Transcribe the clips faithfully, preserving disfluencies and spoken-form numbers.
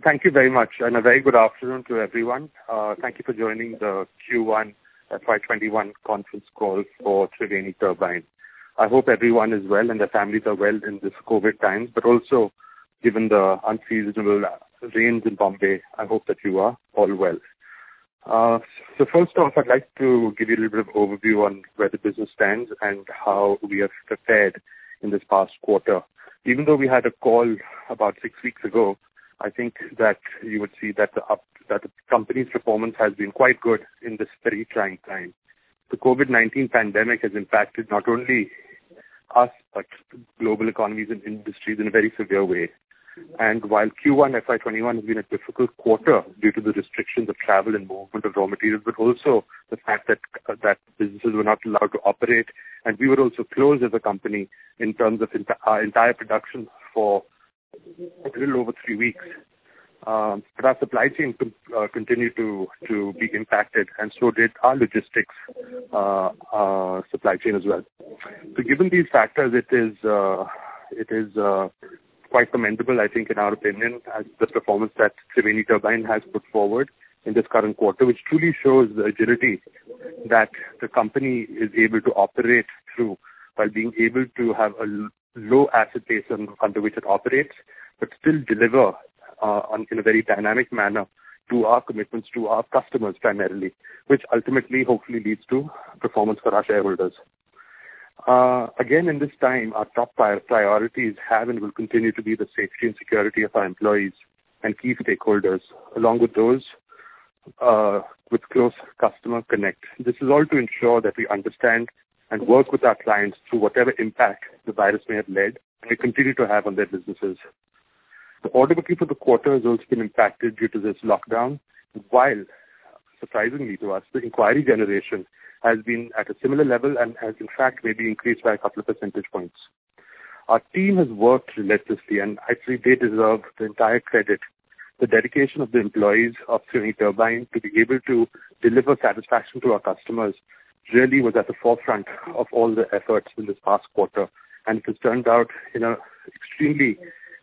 Thank you very much, and a very good afternoon to everyone. Uh, thank you for joining the Q one F Y twenty-one conference call for Triveni Turbine. I hope everyone is well and their families are well in this COVID times, but also given the unseasonable rains in Bombay, I hope that you are all well. Uh, so first off, I'd like to give you a little bit of overview on where the business stands and how we have prepared in this past quarter. Even though we had a call about six weeks ago, I think that you would see that the, up, that the company's performance has been quite good in this very trying time. The COVID nineteen pandemic has impacted not only us, but global economies and industries in a very severe way. And while Q one F Y twenty-one has been a difficult quarter due to the restrictions of travel and movement of raw materials, but also the fact that uh, that businesses were not allowed to operate, and we were also closed as a company in terms of ent- our entire production for a little over three weeks. Um, but our supply chain con- uh, continued to, to be impacted, and so did our logistics uh, uh, supply chain as well. So given these factors, it is uh, it is uh, quite commendable, I think, in our opinion, as the performance that Triveni Turbine has put forward in this current quarter, which truly shows the agility that the company is able to operate through while being able to have a l- low asset base on, under which it operates, but still deliver uh, on, in a very dynamic manner to our commitments to our customers primarily, which ultimately hopefully leads to performance for our shareholders. Uh, again, in this time, our top priorities have and will continue to be the safety and security of our employees and key stakeholders, along with those uh, with close customer connect. This is all to ensure that we understand and work with our clients through whatever impact the virus may have led and we continue to have on their businesses. The order booking for the quarter has also been impacted due to this lockdown, while, surprisingly to us, the inquiry generation has been at a similar level and has in fact maybe increased by a couple of percentage points. Our team has worked relentlessly, and actually they deserve the entire credit. The dedication of the employees of Triveni Turbine to be able to deliver satisfaction to our customers really was at the forefront of all the efforts in this past quarter, and it has turned out in an extremely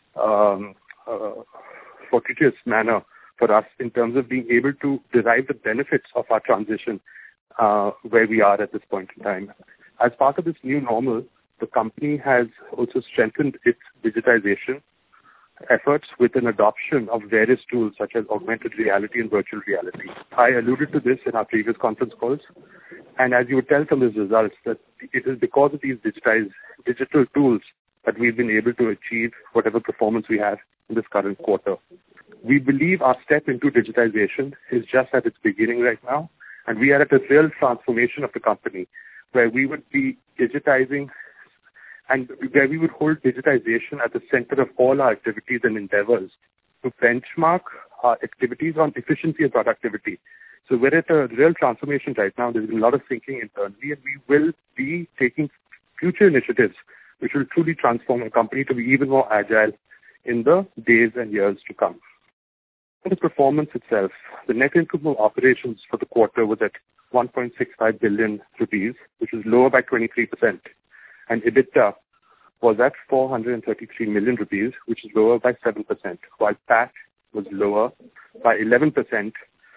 um, uh, fortuitous manner for us in terms of being able to derive the benefits of our transition uh, where we are at this point in time. As part of this new normal, the company has also strengthened its digitization efforts with an adoption of various tools such as augmented reality and virtual reality. I alluded to this in our previous conference calls, and as you would tell from these results, that it is because of these digitized digital tools that we've been able to achieve whatever performance we have in this current quarter. We believe our step into digitization is just at its beginning right now, and we are at a real transformation of the company where we would be digitizing and where we would hold digitization at the center of all our activities and endeavors to benchmark our activities on efficiency and productivity. So we're at a real transformation right now. There's been a lot of thinking internally, and we will be taking future initiatives which will truly transform our company to be even more agile in the days and years to come. For the performance itself, the net income of operations for the quarter was at one point six five billion rupees, which is lower by twenty-three percent. And EBITDA was at four hundred thirty-three million rupees, which is lower by seven percent, while P A T was lower by eleven percent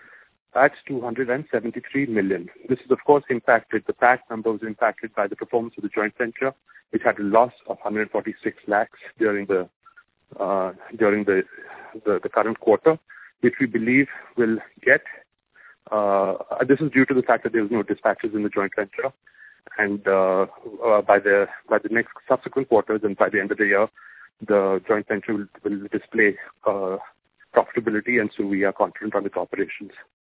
at two hundred seventy-three million. This is, of course, impacted, the P A T number was impacted by the performance of the joint venture, which had a loss of one hundred forty-six lakhs during the uh, during the, the the current quarter, which we believe will get. Uh, this is due to the fact that there was no dispatches in the joint venture. And uh, uh, by the by the next subsequent quarters and by the end of the year, the joint venture will, will display uh, profitability, and so we are confident on its operations.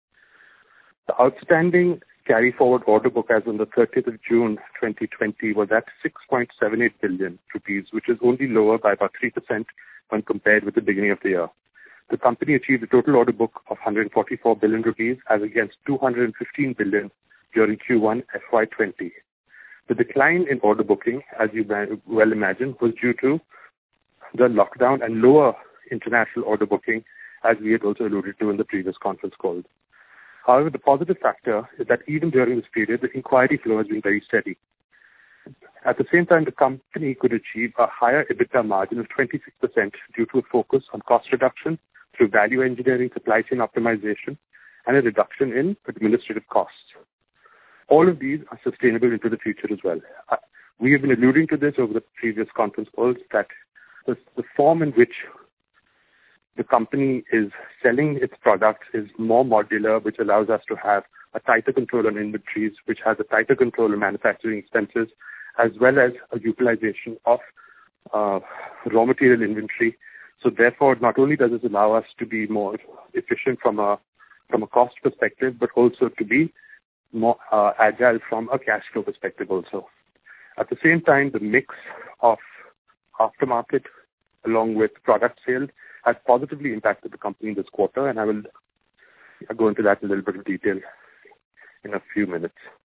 The outstanding carry-forward order book as on the thirtieth of June twenty twenty was at six point seven eight billion rupees, which is only lower by about three percent when compared with the beginning of the year. The company achieved a total order book of one hundred forty-four billion rupees as against two hundred fifteen billion during Q one F Y twenty. The decline in order booking, as you well imagine, was due to the lockdown and lower international order booking, as we had also alluded to in the previous conference call. However, the positive factor is that even during this period, the inquiry flow has been very steady. At the same time, the company could achieve a higher EBITDA margin of twenty-six percent due to a focus on cost reduction, through value engineering, supply chain optimization, and a reduction in administrative costs. All of these are sustainable into the future as well. Uh, we have been alluding to this over the previous conference calls, that the, the form in which the company is selling its products is more modular, which allows us to have a tighter control on inventories, which has a tighter control on manufacturing expenses, as well as a utilization of uh, raw material inventory. So therefore, not only does this allow us to be more efficient from a from a cost perspective, but also to be more uh, agile from a cash flow perspective also. At the same time, the mix of aftermarket along with product sales has positively impacted the company this quarter, and I will go into that in a little bit of detail in a few minutes.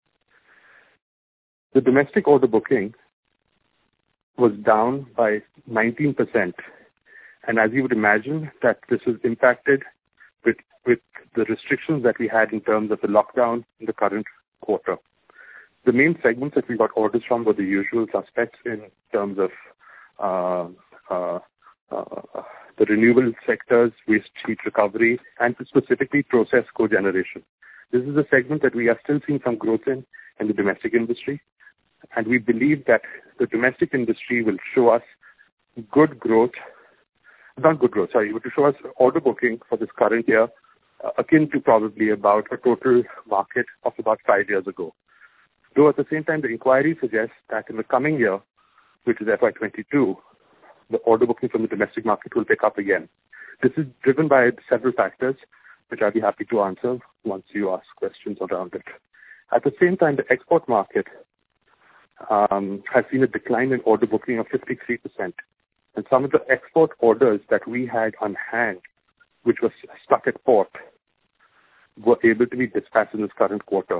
The domestic order booking was down by nineteen percent, and as you would imagine, that this was impacted with with the restrictions that we had in terms of the lockdown in the current quarter. The main segments that we got orders from were the usual suspects in terms of uh, uh, uh, the renewable sectors, waste heat recovery, and specifically process cogeneration. This is a segment that we are still seeing some growth in in the domestic industry, and we believe that the domestic industry will show us good growth, not good growth, sorry, but to show us order booking for this current year uh, akin to probably about a total market of about five years ago. Though at the same time, the inquiry suggests that in the coming year, which is F Y twenty-two, the order booking from the domestic market will pick up again. This is driven by several factors, which I'll be happy to answer once you ask questions around it. At the same time, the export market um, has seen a decline in order booking of fifty-three percent. And some of the export orders that we had on hand, which was stuck at port, were able to be dispatched in this current quarter.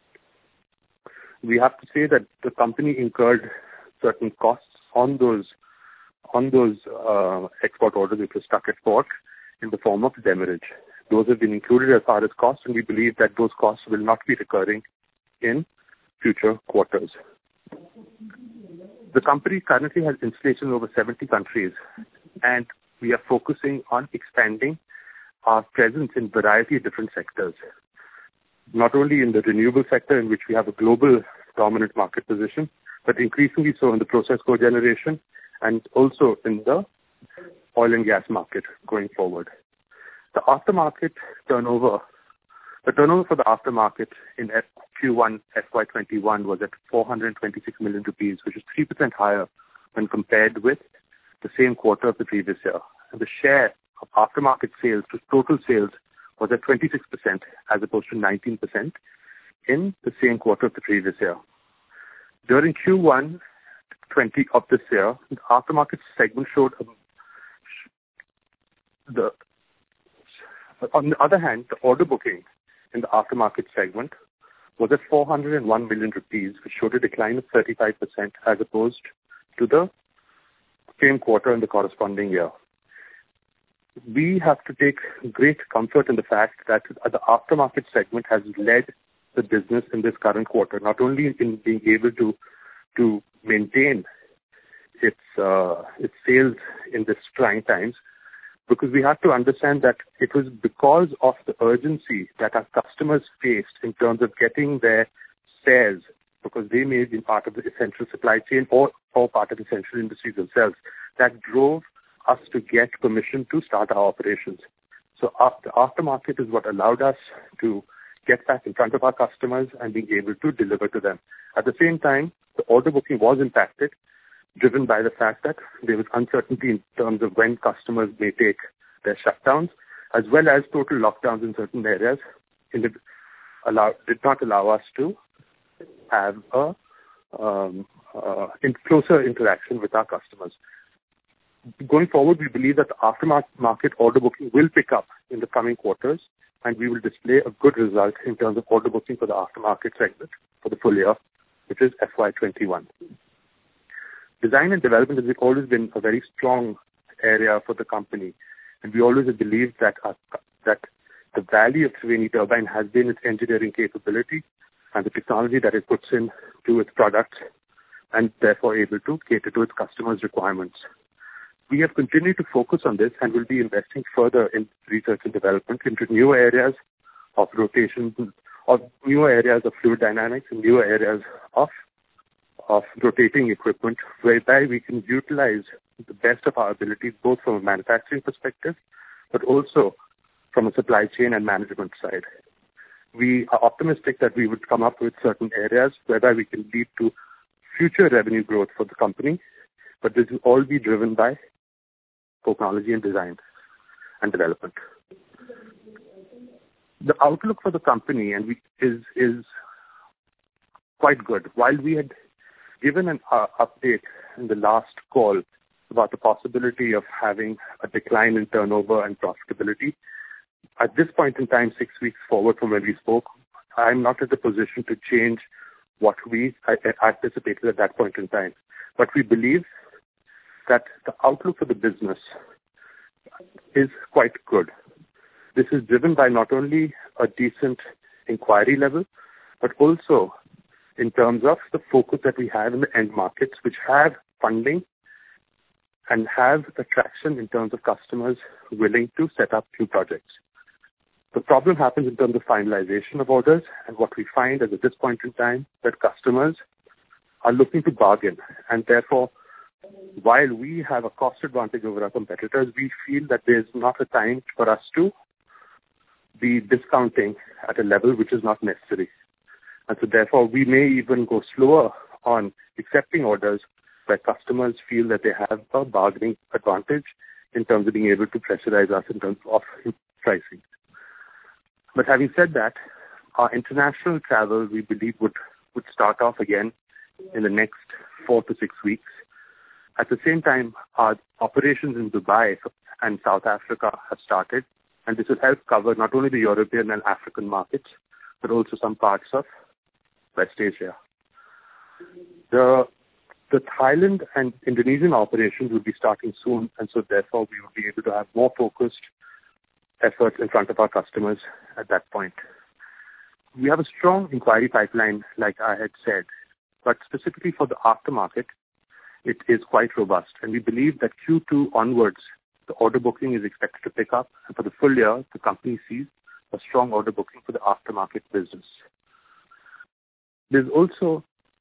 We have to say that the company incurred certain costs on those on those uh, export orders which were stuck at port in the form of demurrage. Those have been included as far as costs, and we believe that those costs will not be recurring in future quarters. The company currently has installations in over seventy countries, and we are focusing on expanding our presence in a variety of different sectors. Not only in the renewable sector, in which we have a global dominant market position, but increasingly so in the process cogeneration and also in the oil and gas market going forward. The aftermarket turnover, the turnover for the aftermarket in Q one F Y twenty-one was at four hundred twenty-six million rupees, which is three percent higher when compared with the same quarter of the previous year. And the share of aftermarket sales to total sales was at twenty-six percent as opposed to nineteen percent in the same quarter of the previous year. During Q one twenty of this year, the aftermarket segment showed a, the on the other hand, the order booking in the aftermarket segment was at four hundred one million rupees, which showed a decline of thirty-five percent as opposed to the same quarter in the corresponding year. We have to take great comfort in the fact that the aftermarket segment has led the business in this current quarter, not only in being able to to maintain its uh, its sales in this trying times, because we have to understand that it was because of the urgency that our customers faced in terms of getting their spares, because they may be part of the essential supply chain or, or part of essential industries themselves, that drove us to get permission to start our operations. So the aftermarket is what allowed us to get back in front of our customers and being able to deliver to them. At the same time, the order booking was impacted, driven by the fact that there was uncertainty in terms of when customers may take their shutdowns, as well as total lockdowns in certain areas in allow, did not allow us to have a um, uh, in closer interaction with our customers. Going forward, we believe that the aftermarket order booking will pick up in the coming quarters, and we will display a good result in terms of order booking for the aftermarket segment for the full year, which is F Y twenty-one. Design and development has always been a very strong area for the company, and we always have believed that our, that the value of Triveni Turbine has been its engineering capability and the technology that it puts in to its products, and therefore able to cater to its customers' requirements. We have continued to focus on this and will be investing further in research and development into newer areas of rotation, of newer areas of fluid dynamics and newer areas of of rotating equipment, whereby we can utilize the best of our abilities, both from a manufacturing perspective, but also from a supply chain and management side. We are optimistic that we would come up with certain areas whereby we can lead to future revenue growth for the company, but this will all be driven by technology and design and development. The outlook for the company and we, is is quite good. While we had given an uh, update in the last call about the possibility of having a decline in turnover and profitability, at this point in time, six weeks forward from when we spoke, I'm not in the position to change what we anticipated at that point in time. But we believe that the outlook for the business is quite good. This is driven by not only a decent inquiry level, but also in terms of the focus that we have in the end markets, which have funding and have attraction in terms of customers willing to set up new projects. The problem happens in terms of finalization of orders, and what we find is at this point in time that customers are looking to bargain, and therefore, while we have a cost advantage over our competitors, we feel that there's not a time for us to be discounting at a level which is not necessary. And so therefore, we may even go slower on accepting orders where customers feel that they have a bargaining advantage in terms of being able to pressurize us in terms of pricing. But having said that, our international travel, we believe, would, would start off again in the next four to six weeks. At the same time, our operations in Dubai and South Africa have started, and this will help cover not only the European and African markets, but also some parts of West Asia. The the Thailand and Indonesian operations will be starting soon, and so therefore we will be able to have more focused efforts in front of our customers at that point. We have a strong inquiry pipeline, like I had said, but specifically for the aftermarket, it is quite robust, and we believe that Q two onwards, the order booking is expected to pick up, and for the full year, the company sees a strong order booking for the aftermarket business. There's also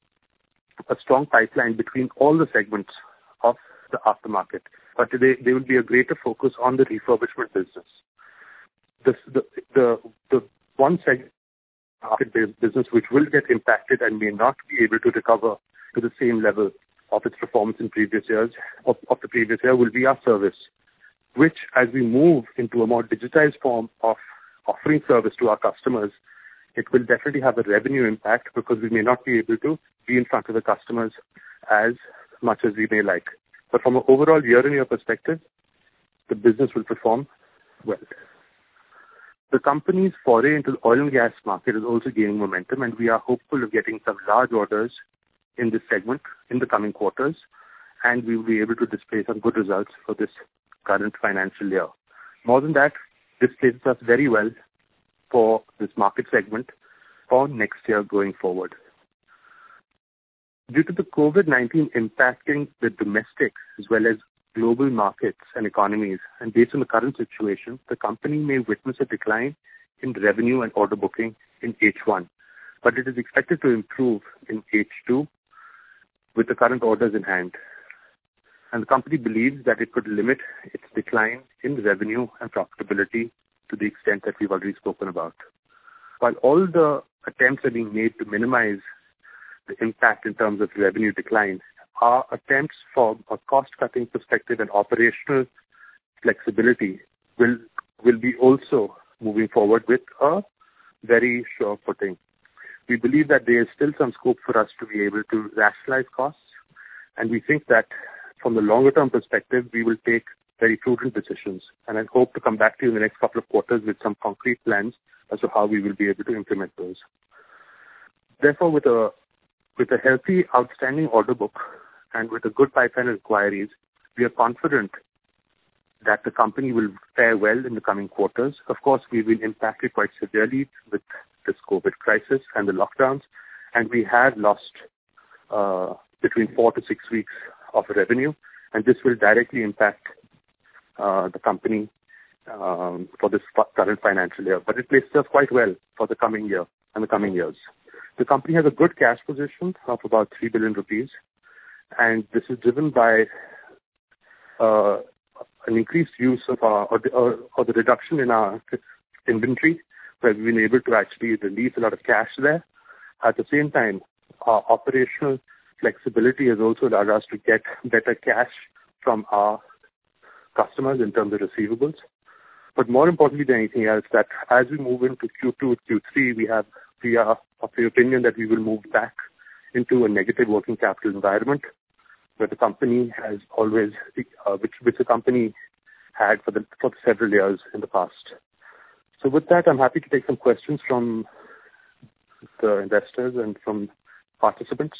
a strong pipeline between all the segments of the aftermarket, but today there will be a greater focus on the refurbishment business. This, the, the, the one segment market-based business which will get impacted and may not be able to recover to the same level of its performance in previous years, of, of the previous year, will be our service, which as we move into a more digitized form of offering service to our customers, it will definitely have a revenue impact because we may not be able to be in front of the customers as much as we may like. But from an overall year-on-year perspective, the business will perform well. The company's foray into the oil and gas market is also gaining momentum, and we are hopeful of getting some large orders in this segment in the coming quarters, and we will be able to display some good results for this current financial year. More than that, this places us very well for this market segment for next year going forward. Due to the COVID nineteen impacting the domestic as well as global markets and economies, and based on the current situation, the company may witness a decline in revenue and order booking in H one, but it is expected to improve in H two with the current orders in hand. And the company believes that it could limit its decline in revenue and profitability to the extent that we've already spoken about. While all the attempts are being made to minimize the impact in terms of revenue decline, our attempts for a cost-cutting perspective and operational flexibility will will be also moving forward with a very sure footing. We believe that there is still some scope for us to be able to rationalize costs, and we think that from the longer-term perspective, we will take very prudent decisions, and I hope to come back to you in the next couple of quarters with some concrete plans as to how we will be able to implement those. Therefore, with a with a healthy, outstanding order book and with a good pipeline of inquiries, we are confident that the company will fare well in the coming quarters. Of course, we've been impacted quite severely with this COVID crisis and the lockdowns, and we have lost uh, between four to six weeks of revenue, and this will directly impact uh, the company um, for this current financial year. But it places us quite well for the coming year and the coming years. The company has a good cash position of about three billion rupees, and this is driven by uh, an increased use of our, or, the, or, or the reduction in our inventory, where we've been able to actually release a lot of cash there. At the same time, our operational flexibility has also allowed us to get better cash from our customers in terms of receivables. But more importantly than anything else, that as we move into Q two, Q three, we have we are of the opinion that we will move back into a negative working capital environment, where the company has always, uh, which which the company had for the for several years in the past. So with that, I'm happy to take some questions from the investors and from participants.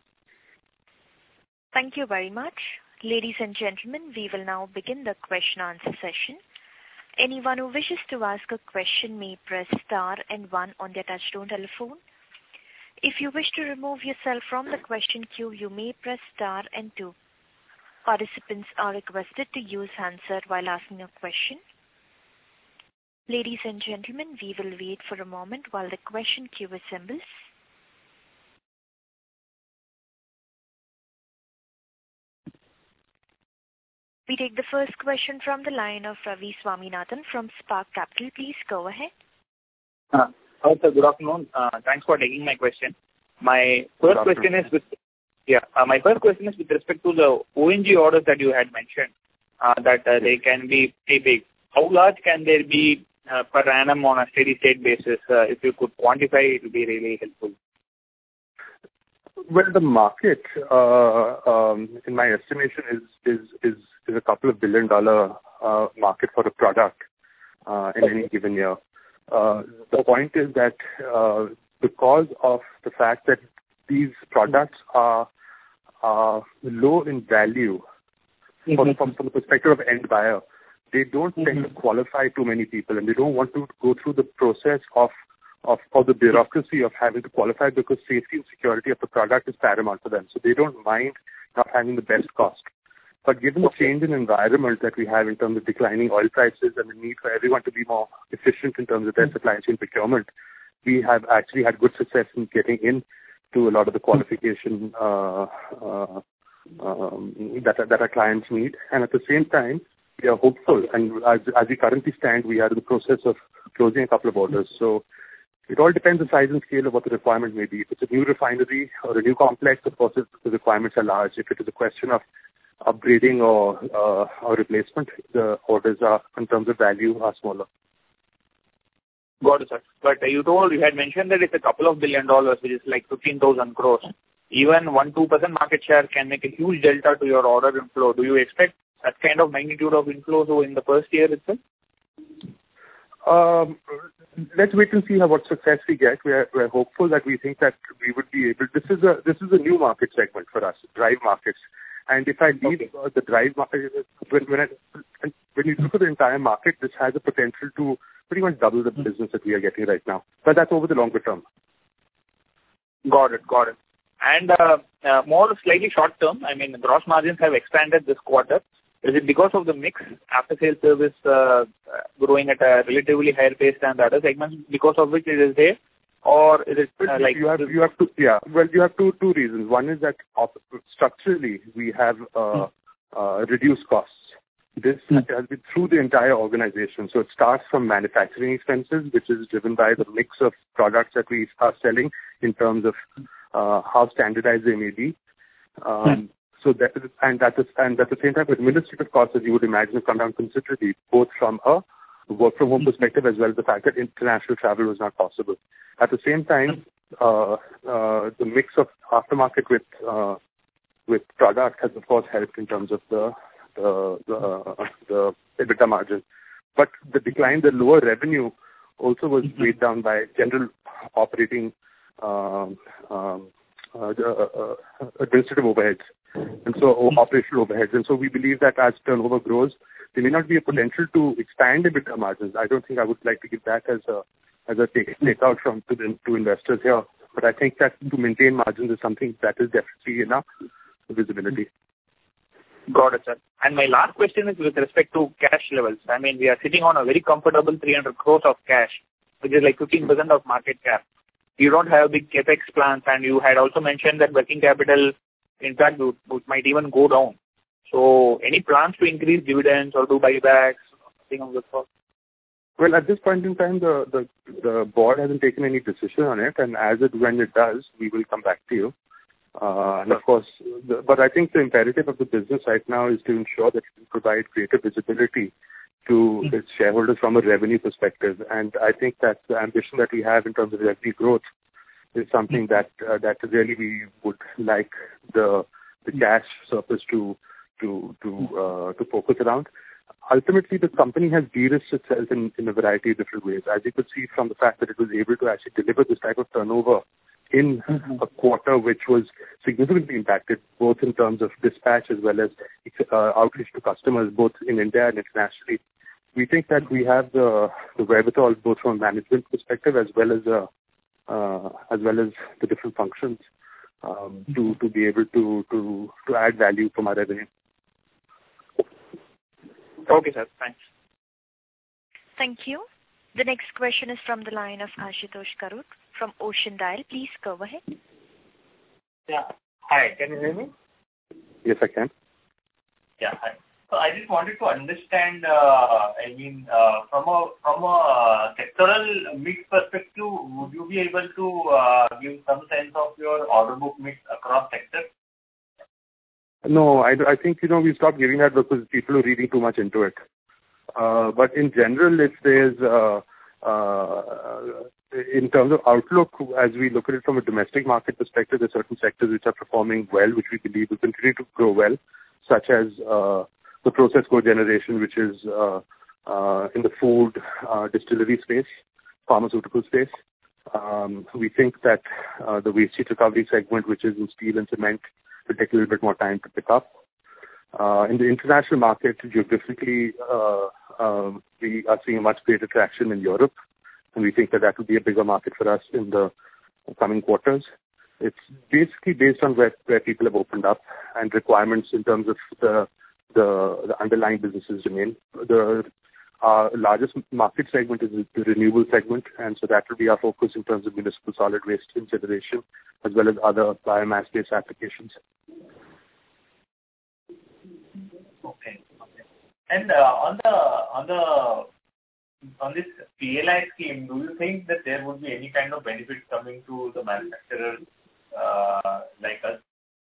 Thank you very much. Ladies and gentlemen, we will now begin the question answer session. Anyone who wishes to ask a question may press star and one on their touchtone telephone. If you wish to remove yourself from the question queue, you may press star and two. Participants are requested to use handset while asking a question. Ladies and gentlemen, we will wait for a moment while the question queue assembles. We take the first question from the line of Ravi Swaminathan from Spark Capital. Please go ahead. Uh, Hi, sir. Good afternoon. Uh, thanks for taking my question. My first question is with yeah. Uh, my first question is with respect to the O N G orders that you had mentioned, uh, that uh, they can be pretty big. How large can they be uh, per annum on a steady state basis? Uh, if you could quantify, it would be really helpful. Well, the market, uh, um, in my estimation, is is is, is a couple of billion dollar uh, market for a product uh, in any given year. Uh, the point is that uh, because of the fact that these products are, are low in value mm-hmm. from, from, from the perspective of end buyer, they don't mm-hmm. tend to qualify too many people, and they don't want to go through the process of of or the bureaucracy of having to qualify, because safety and security of the product is paramount for them. So they don't mind not having the best cost. But given the change in environment that we have in terms of declining oil prices and the need for everyone to be more efficient in terms of their supply chain procurement, we have actually had good success in getting in to a lot of the qualification uh, uh, um, that, that our clients need. And at the same time, we are hopeful. And as, as we currently stand, we are in the process of closing a couple of orders. So it all depends on the size and scale of what the requirement may be. If it's a new refinery or a new complex, of course, the requirements are large. If it is a question of upgrading or uh, or replacement, the orders are, in terms of value, are smaller. Got it, sir. But uh, you told, you had mentioned that it's a couple of billion dollars, which is like fifteen thousand crores. Even one to two percent market share can make a huge delta to your order inflow. Do you expect that kind of magnitude of inflows in the first year itself? Um, let's wait and see how what success we get. We are, we are hopeful that we think that we would be able. This is a this is a new market segment for us, drive markets. And if I leave okay. uh, the drive market, when when, I, when you look at the entire market, this has a potential to pretty much double the business that we are getting right now. But that's over the longer term. Got it, got it. And uh, uh, more slightly short term, I mean, gross margins have expanded this quarter. Is it because of the mix, after sales service uh, growing at a relatively higher pace than the other segments, because of which it is there? Or is it uh, like you have you have to yeah well you have two two reasons. One is that structurally we have uh, uh, reduced costs. This mm. has been through the entire organization. So it starts from manufacturing expenses, which is driven by the mix of products that we are selling in terms of uh, how standardized they may be. Um, mm. So that and at the and at the same time, administrative costs, as you would imagine, have come down considerably, both from a work from home perspective as well as the fact that international travel was not possible. At the same time, uh, uh, the mix of aftermarket with uh, with product has of course helped in terms of the the the, uh, the EBITDA margin. But the decline, the lower revenue, also was weighed down by general operating um, um, uh, uh, uh, administrative overheads, and so operational overheads. And so we believe that as turnover grows, there may not be a potential to expand EBITDA margins. I don't think I would like to give that as a as a take, take out from to, the, to investors here. But I think that to maintain margins is something that is definitely enough visibility. Got it, sir. And my last question is with respect to cash levels. I mean, we are sitting on a very comfortable three hundred crores of cash, which is like fifteen percent of market cap. You don't have big capex plans, and you had also mentioned that working capital, in fact, would, would, might even go down. So, any plans to increase dividends or do buybacks, something of the sort? Well, at this point in time, the, the the board hasn't taken any decision on it, and as it when it does, we will come back to you. Uh, and of course, the, but I think the imperative of the business right now is to ensure that we provide greater visibility to mm-hmm. its shareholders from a revenue perspective. And I think that the ambition that we have in terms of revenue growth is something that uh, that really we would like the the cash surplus to to to uh, to focus around. Ultimately, the company has de-risked itself in, in a variety of different ways. As you could see from the fact that it was able to actually deliver this type of turnover in mm-hmm. a quarter which was significantly impacted, both in terms of dispatch as well as uh, outreach to customers, both in India and internationally. We think that we have the, the wherewithal, both from a management perspective as well as uh, uh, as well as the different functions, um, to to be able to to to add value from our revenue. Okay, sir. Thanks. Thank you. The next question is from the line of Ashutosh Karut from Ocean Dial. Please go ahead. Yeah. Hi. Can you hear me? Yes, I can. Yeah. Hi. So I just wanted to understand. Uh, I mean, uh, from a from a sectoral mix perspective, would you be able to uh, give some sense of your order book mix across sectors? No, I, I think, you know, we stopped giving that because people are reading too much into it. Uh, but in general, if there's, uh, uh, in terms of outlook, as we look at it from a domestic market perspective, there are certain sectors which are performing well, which we believe will continue to grow well, such as uh, the process cogeneration, which is uh, uh, in the food, uh, distillery space, pharmaceutical space. Um, we think that uh, the waste heat recovery segment, which is in steel and cement, will take a little bit more time to pick up. Uh, in the international market, geographically, uh, um, we are seeing much greater traction in Europe, and we think that that will be a bigger market for us in the coming quarters. It's basically based on where, where people have opened up and requirements in terms of the the, the underlying businesses remain. The our largest market segment is the renewable segment, and so that will be our focus in terms of municipal solid waste incineration, as well as other biomass-based applications. Okay. Okay. And uh, on the on the on this P L I scheme, do you think that there would be any kind of benefit coming to the manufacturers uh, like us?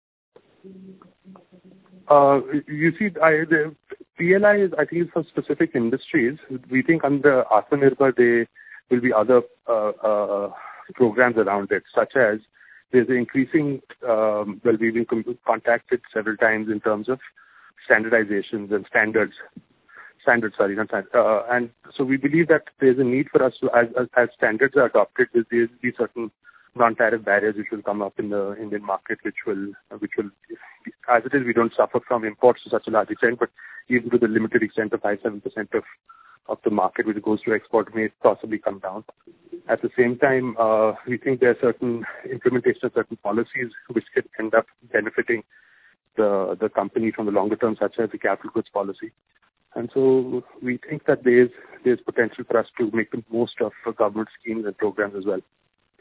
Uh, you see, I, the P L I is, I think, is for specific industries. We think under Atmanirbhar, there will be other uh, uh, programs around it, such as there's an increasing, um, well, we've been contacted several times in terms of standardizations and standards. Standards, sorry, not standards. Uh, and so we believe that there's a need for us to, as, as, as standards are adopted, there's, there'll be certain non-tariff barriers which will come up in the Indian market, which will, which will, as it is, we don't suffer from imports to such a large extent, but even to the limited extent of five to seven percent of, of the market which goes to export may possibly come down. At the same time, uh, we think there are certain implementation of certain policies which could end up benefiting the, the company from the longer term, such as the capital goods policy. And so we think that there's, there's potential for us to make the most of government schemes and programs as well.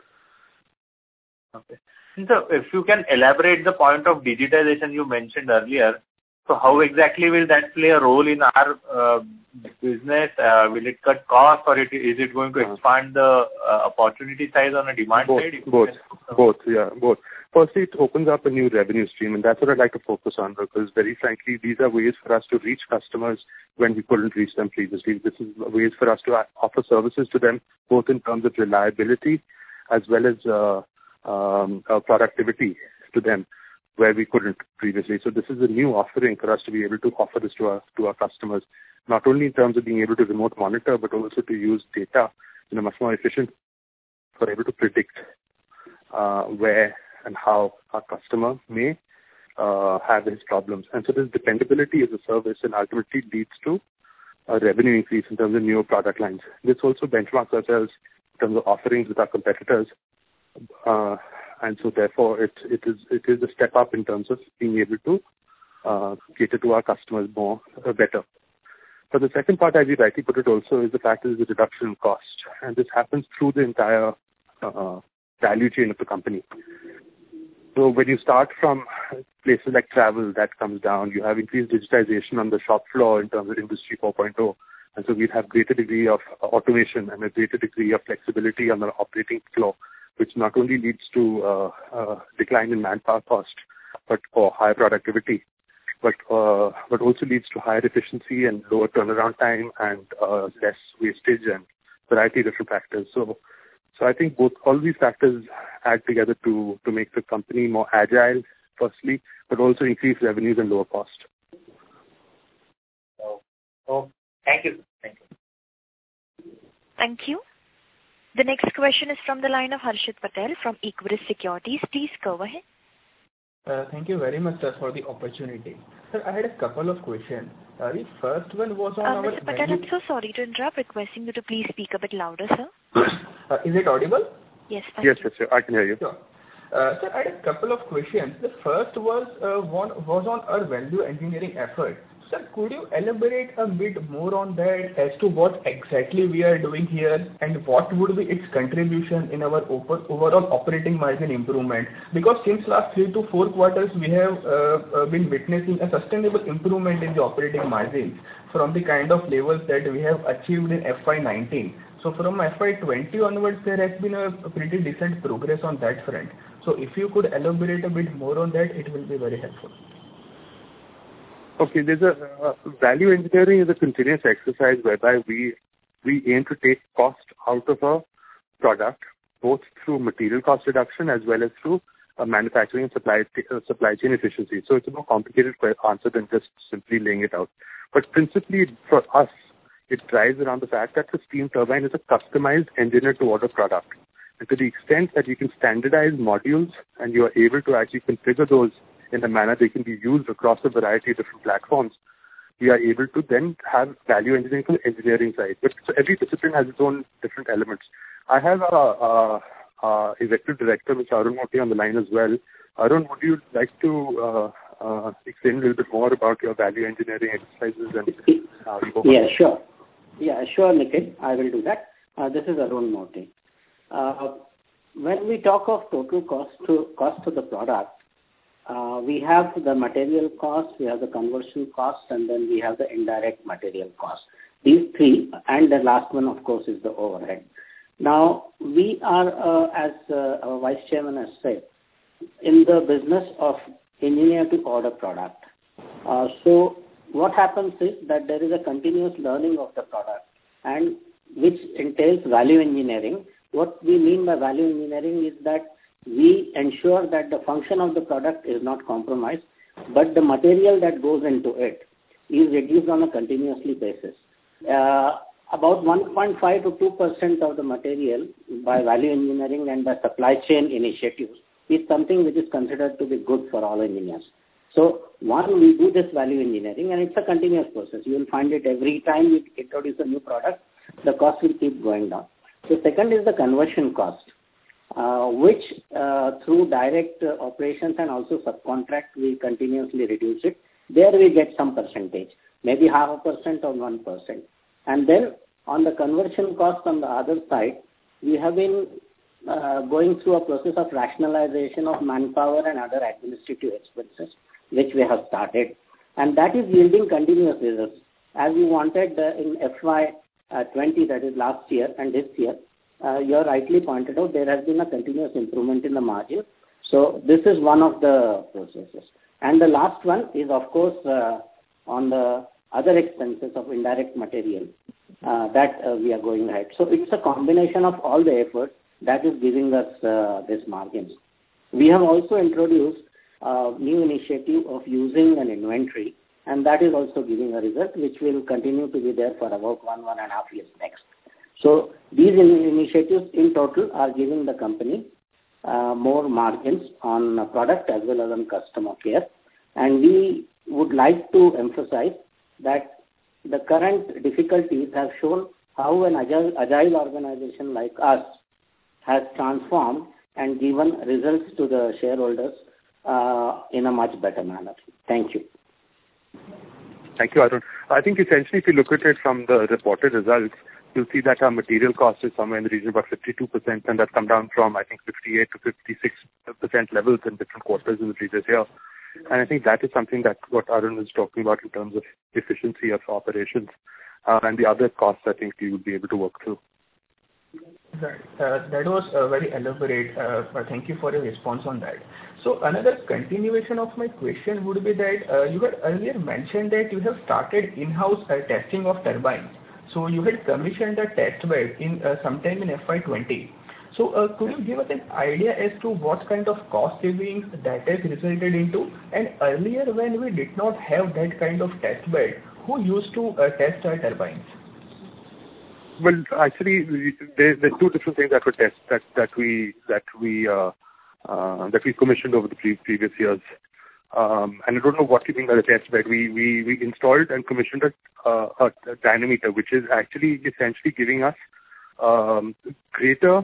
Okay. So if you can elaborate the point of digitization you mentioned earlier, so how exactly will that play a role in our uh, business? Uh, will it cut costs, or it, is it going to expand the uh, opportunity size on a demand both, side? Both, both, yeah, both. Firstly, it opens up a new revenue stream, and that's what I'd like to focus on, because very frankly, these are ways for us to reach customers when we couldn't reach them previously. This is ways for us to offer services to them, both in terms of reliability as well as uh, um, uh, productivity to them, where we couldn't previously. So this is a new offering for us to be able to offer this to our to our customers, not only in terms of being able to remote monitor, but also to use data in a much more efficient, for able to predict uh, where and how our customer may uh, have his problems. And so this dependability as a service and ultimately leads to a revenue increase in terms of newer product lines. This also benchmarks ourselves in terms of offerings with our competitors. Uh, and so therefore it, it is it is a step up in terms of being able to uh, cater to our customers more uh, better. But the second part, as you rightly put it also, is the fact that there's a reduction in cost. And this happens through the entire uh, value chain of the company. So when you start from places like travel, that comes down. You have increased digitization on the shop floor in terms of Industry four point oh. And so we have greater degree of automation and a greater degree of flexibility on the operating floor, which not only leads to uh, uh, decline in manpower cost, but for higher productivity, but uh, but also leads to higher efficiency and lower turnaround time and uh, less wastage and variety of different factors. So, so I think both all these factors add together to to make the company more agile, firstly, but also increase revenues and lower cost. Oh, oh thank you. Thank you. Thank you. The next question is from the line of Harshit Patel from Equirus Securities. Please go ahead. Uh, thank you very much, sir, for the opportunity. Sir, I had a couple of questions. Uh, the first one was on uh, our... Mister Patel, I'm so sorry to interrupt. Requesting you to please speak a bit louder, sir. uh, is it audible? Yes, thank yes, you. Yes, sir. I can hear you. Sure. Uh, sir, I had a couple of questions. The first was uh, one was on our value engineering effort. Sir, could you elaborate a bit more on that as to what exactly we are doing here and what would be its contribution in our overall operating margin improvement? Because since last three to four quarters, we have uh, uh, been witnessing a sustainable improvement in the operating margins from the kind of levels that we have achieved in F Y nineteen. So from F Y twenty onwards, there has been a pretty decent progress on that front. So if you could elaborate a bit more on that, it will be very helpful. Okay, there's a uh, value engineering is a continuous exercise whereby we we aim to take cost out of a product, both through material cost reduction as well as through uh, manufacturing and supply uh, supply chain efficiency. So it's a more complicated answer than just simply laying it out. But principally for us, it drives around the fact that the steam turbine is a customized engineer-to-order product. And to the extent that you can standardize modules and you are able to actually configure those in a manner they can be used across a variety of different platforms, we are able to then have value engineering from the engineering side. But so every discipline has its own different elements. I have a, a, a executive director, Mister Arun Mote, on the line as well. Arun, would you like to uh, uh, explain a little bit more about your value engineering exercises and how you go? Yeah, sure. Yeah, sure, Nikhil. I will do that. Uh, this is Arun Mote. Uh, when we talk of total cost to cost of the product, Uh, we have the material cost, we have the conversion cost, and then we have the indirect material cost. These three, and the last one, of course, is the overhead. Now, we are, uh, as uh, our Vice Chairman has said, in the business of engineer-to-order product. Uh, so, what happens is that there is a continuous learning of the product, and which entails value engineering. What we mean by value engineering is that we ensure that the function of the product is not compromised, but the material that goes into it is reduced on a continuously basis. Uh, about one point five to two percent of the material by value engineering and by supply chain initiatives is something which is considered to be good for all engineers. So, one, we do this value engineering, and it's a continuous process. You will find it every time we introduce a new product, the cost will keep going down. The second is the conversion cost. Uh, which uh, through direct uh, operations and also subcontract, we continuously reduce it. There we get some percentage, maybe half a percent or one percent. And then on the conversion cost on the other side, we have been uh, going through a process of rationalization of manpower and other administrative expenses, which we have started. And that is yielding continuous results. As we wanted uh, in F Y twenty, that is last year, and this year, Uh, you rightly pointed out there has been a continuous improvement in the margin. So this is one of the processes. And the last one is, of course, uh, on the other expenses of indirect material uh, that uh, we are going ahead. So it's a combination of all the efforts that is giving us uh, these margins. We have also introduced a new initiative of using an inventory, and that is also giving a result which will continue to be there for about one, one and a half years next. So these initiatives in total are giving the company uh, more margins on product as well as on customer care. And we would like to emphasize that the current difficulties have shown how an agile, agile organization like us has transformed and given results to the shareholders uh, in a much better manner. Thank you. Thank you, Arun. I think essentially if you look at it from the reported results, you'll see that our material cost is somewhere in the region of about fifty-two percent, and that's come down from, I think, fifty-eight to fifty-six percent levels in different quarters in the previous year. And I think that is something that what Arun is talking about in terms of efficiency of operations. Uh, and the other costs, I think you will be able to work through. Right. Uh, that was uh, very elaborate. Uh, thank you for your response on that. So another continuation of my question would be that uh, you had earlier mentioned that you have started in-house uh, testing of turbines. So you had commissioned a test bed in uh, sometime in F Y twenty. So uh, could you give us an idea as to what kind of cost savings that has resulted into? And earlier when we did not have that kind of test bed, who used to uh, test our turbines? Well, actually, there, there are two different things that were test that that we that we uh, uh, that we commissioned over the pre- previous years. Um, and I don't know what you mean by the test bed. We we we installed and commissioned a, uh, a, a dynamometer, which is actually essentially giving us um, greater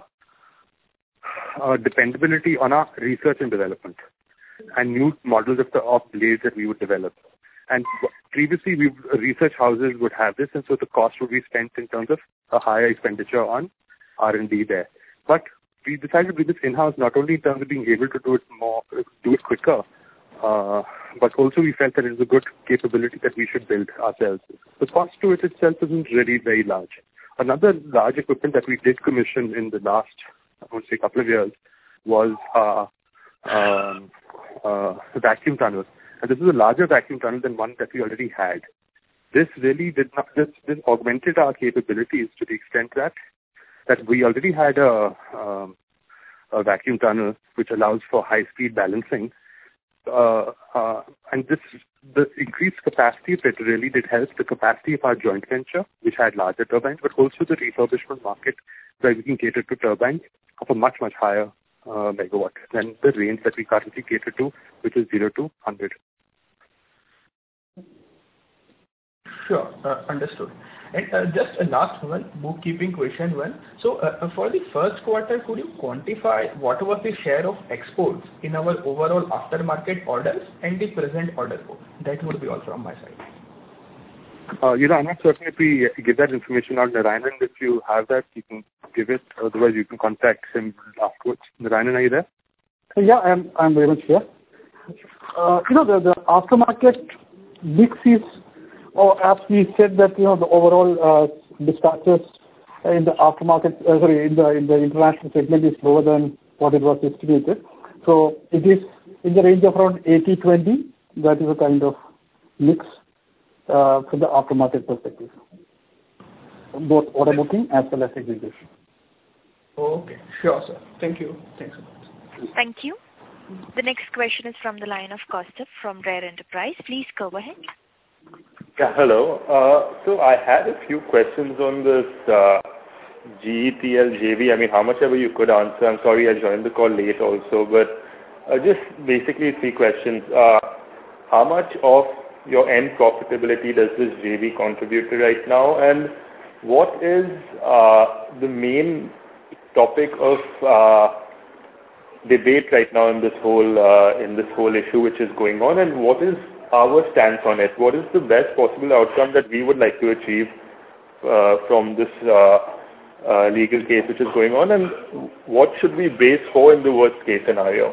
uh, dependability on our research and development and new models of the of blades that we would develop. And previously, we research houses would have this, and so the cost would be spent in terms of a higher expenditure on R and D there. But we decided to do this in-house, not only in terms of being able to do it more, do it quicker, uh, but also we felt that it is a good capability that we should build ourselves. The cost to it itself isn't really very large. Another large equipment that we did commission in the last, I would say, couple of years was uh, um, uh, the vacuum tunnels. And this is a larger vacuum tunnel than one that we already had. This really did not, this, this augmented our capabilities to the extent that that we already had a, um, a vacuum tunnel which allows for high-speed balancing. Uh, uh, and this, the increased capacity of it really did help the capacity of our joint venture, which had larger turbines, but also the refurbishment market where we can cater to turbines of a much, much higher uh, megawatt than the range that we currently cater to, which is zero to one hundred. Sure, uh, understood. And uh, just a last one, bookkeeping question one. So uh, for the first quarter, could you quantify what was the share of exports in our overall aftermarket orders and the present order book? That would be all from my side. Uh, you know, I'm not certain if we give that information out. Narayanan, if you have that, you can give it. Otherwise, you can contact him afterwards. Narayanan, are you there? Yeah, I'm I'm very much here. Uh, you know, the, the aftermarket mix is, or as we said that, you know, the overall uh, dispatches in the aftermarket, uh, sorry, in the in the international segment is lower than what it was estimated. So it is in the range of around eighty twenty. That is a kind of mix uh, from the aftermarket perspective, both order booking as well as execution. Okay, sure, sir. Thank you. Thanks a lot. Thank you. The next question is from the line of Kaustav from Rare Enterprise. Please go ahead. Yeah, hello. Uh, so I had a few questions on this uh, G E T L J V. I mean, how much ever you could answer. I'm sorry I joined the call late also, but uh, just basically three questions. Uh, how much of your end profitability does this J V contribute to right now? And what is uh, the main topic of uh, debate right now in this whole uh, in this whole issue which is going on, and what is our stance on it? What is the best possible outcome that we would like to achieve uh, from this uh, uh, legal case which is going on, and what should we brace for in the worst case scenario?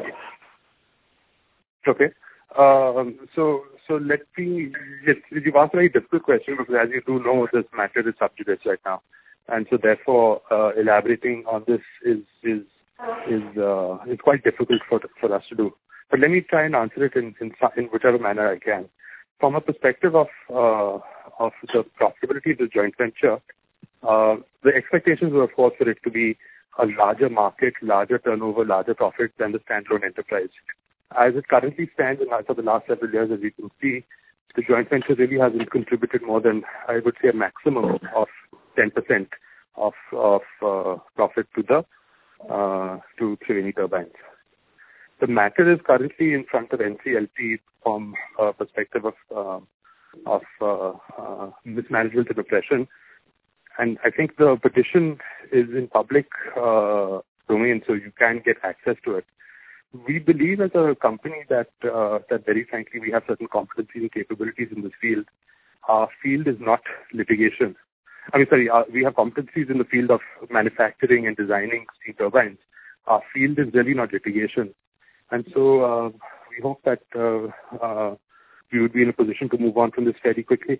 Okay. Um, so so let me, yes, you've asked a very difficult question because as you do know, this matter is sub judice right now. And so therefore, uh, elaborating on this is is is uh, is quite difficult for for us to do. But let me try and answer it in in, in whichever manner I can. From a perspective of uh, of the profitability of the joint venture, uh, the expectations were, of course, for it to be a larger market, larger turnover, larger profit than the standalone enterprise. As it currently stands, and for the last several years, as you can see, the joint venture really hasn't contributed more than, I would say, a maximum of ten percent of of uh, profit to the uh, to Triveni Turbines. The matter is currently in front of N C L T from a perspective of uh, of uh, uh, mismanagement and oppression, and I think the petition is in public uh, domain, so you can get access to it. we believe as a company that uh, that very frankly we have certain competencies and capabilities in this field. Our field is not litigation. I mean, sorry, uh, we have competencies in the field of manufacturing and designing steam turbines. Our field is really not litigation. And so uh, we hope that uh, uh, we would be in a position to move on from this very quickly.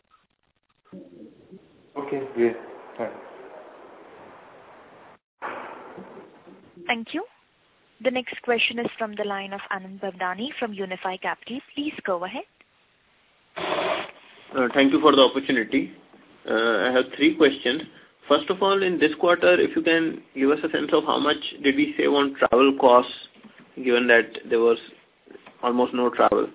Okay, great. Thanks. Thank you. The next question is from the line of Anand Bhavnani from Unifi Capital. Please go ahead. Uh, thank you for the opportunity. Uh, I have three questions. First of all, in this quarter, if you can give us a sense of how much did we save on travel costs, given that there was almost no travel?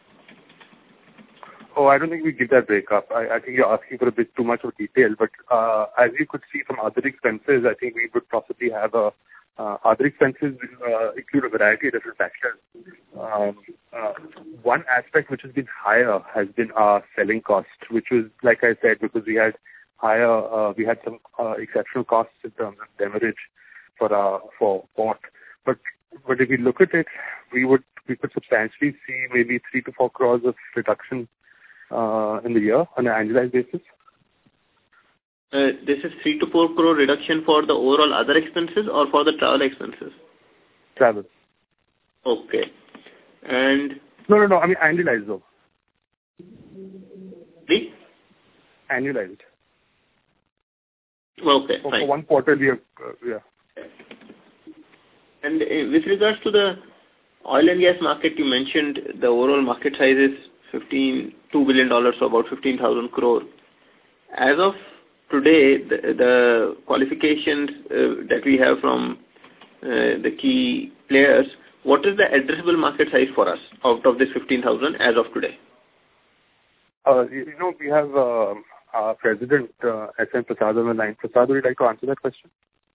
Oh, I don't think we give that breakup. I, I think you're asking for a bit too much of detail, but uh, as you could see from other expenses, I think we would possibly have a Uh, other expenses uh, include a variety of different factors. Um, uh, one aspect which has been higher has been our selling cost, which was, like I said, because we had higher, uh, we had some uh, exceptional costs in terms of demurrage for our for port. But but if we look at it, we would we could substantially see maybe three to four crores of reduction uh, in the year on an annualized basis. Uh, this is three to four crore reduction for the overall other expenses or for the travel expenses? Travel. Okay. And no, no, no. I mean annualized though. Please? Annualized. Okay, for, fine. For one quarter, we have, uh, yeah. And uh, with regards to the oil and gas market, you mentioned the overall market size is fifteen two billion dollars, so about fifteen thousand crore. As of today, the, the qualifications uh, that we have from uh, the key players, what is the addressable market size for us out of this fifteen thousand as of today? Uh, you, you know, we have uh, our President, uh, S N Prasad on the line. Prasad, would you like to answer that question?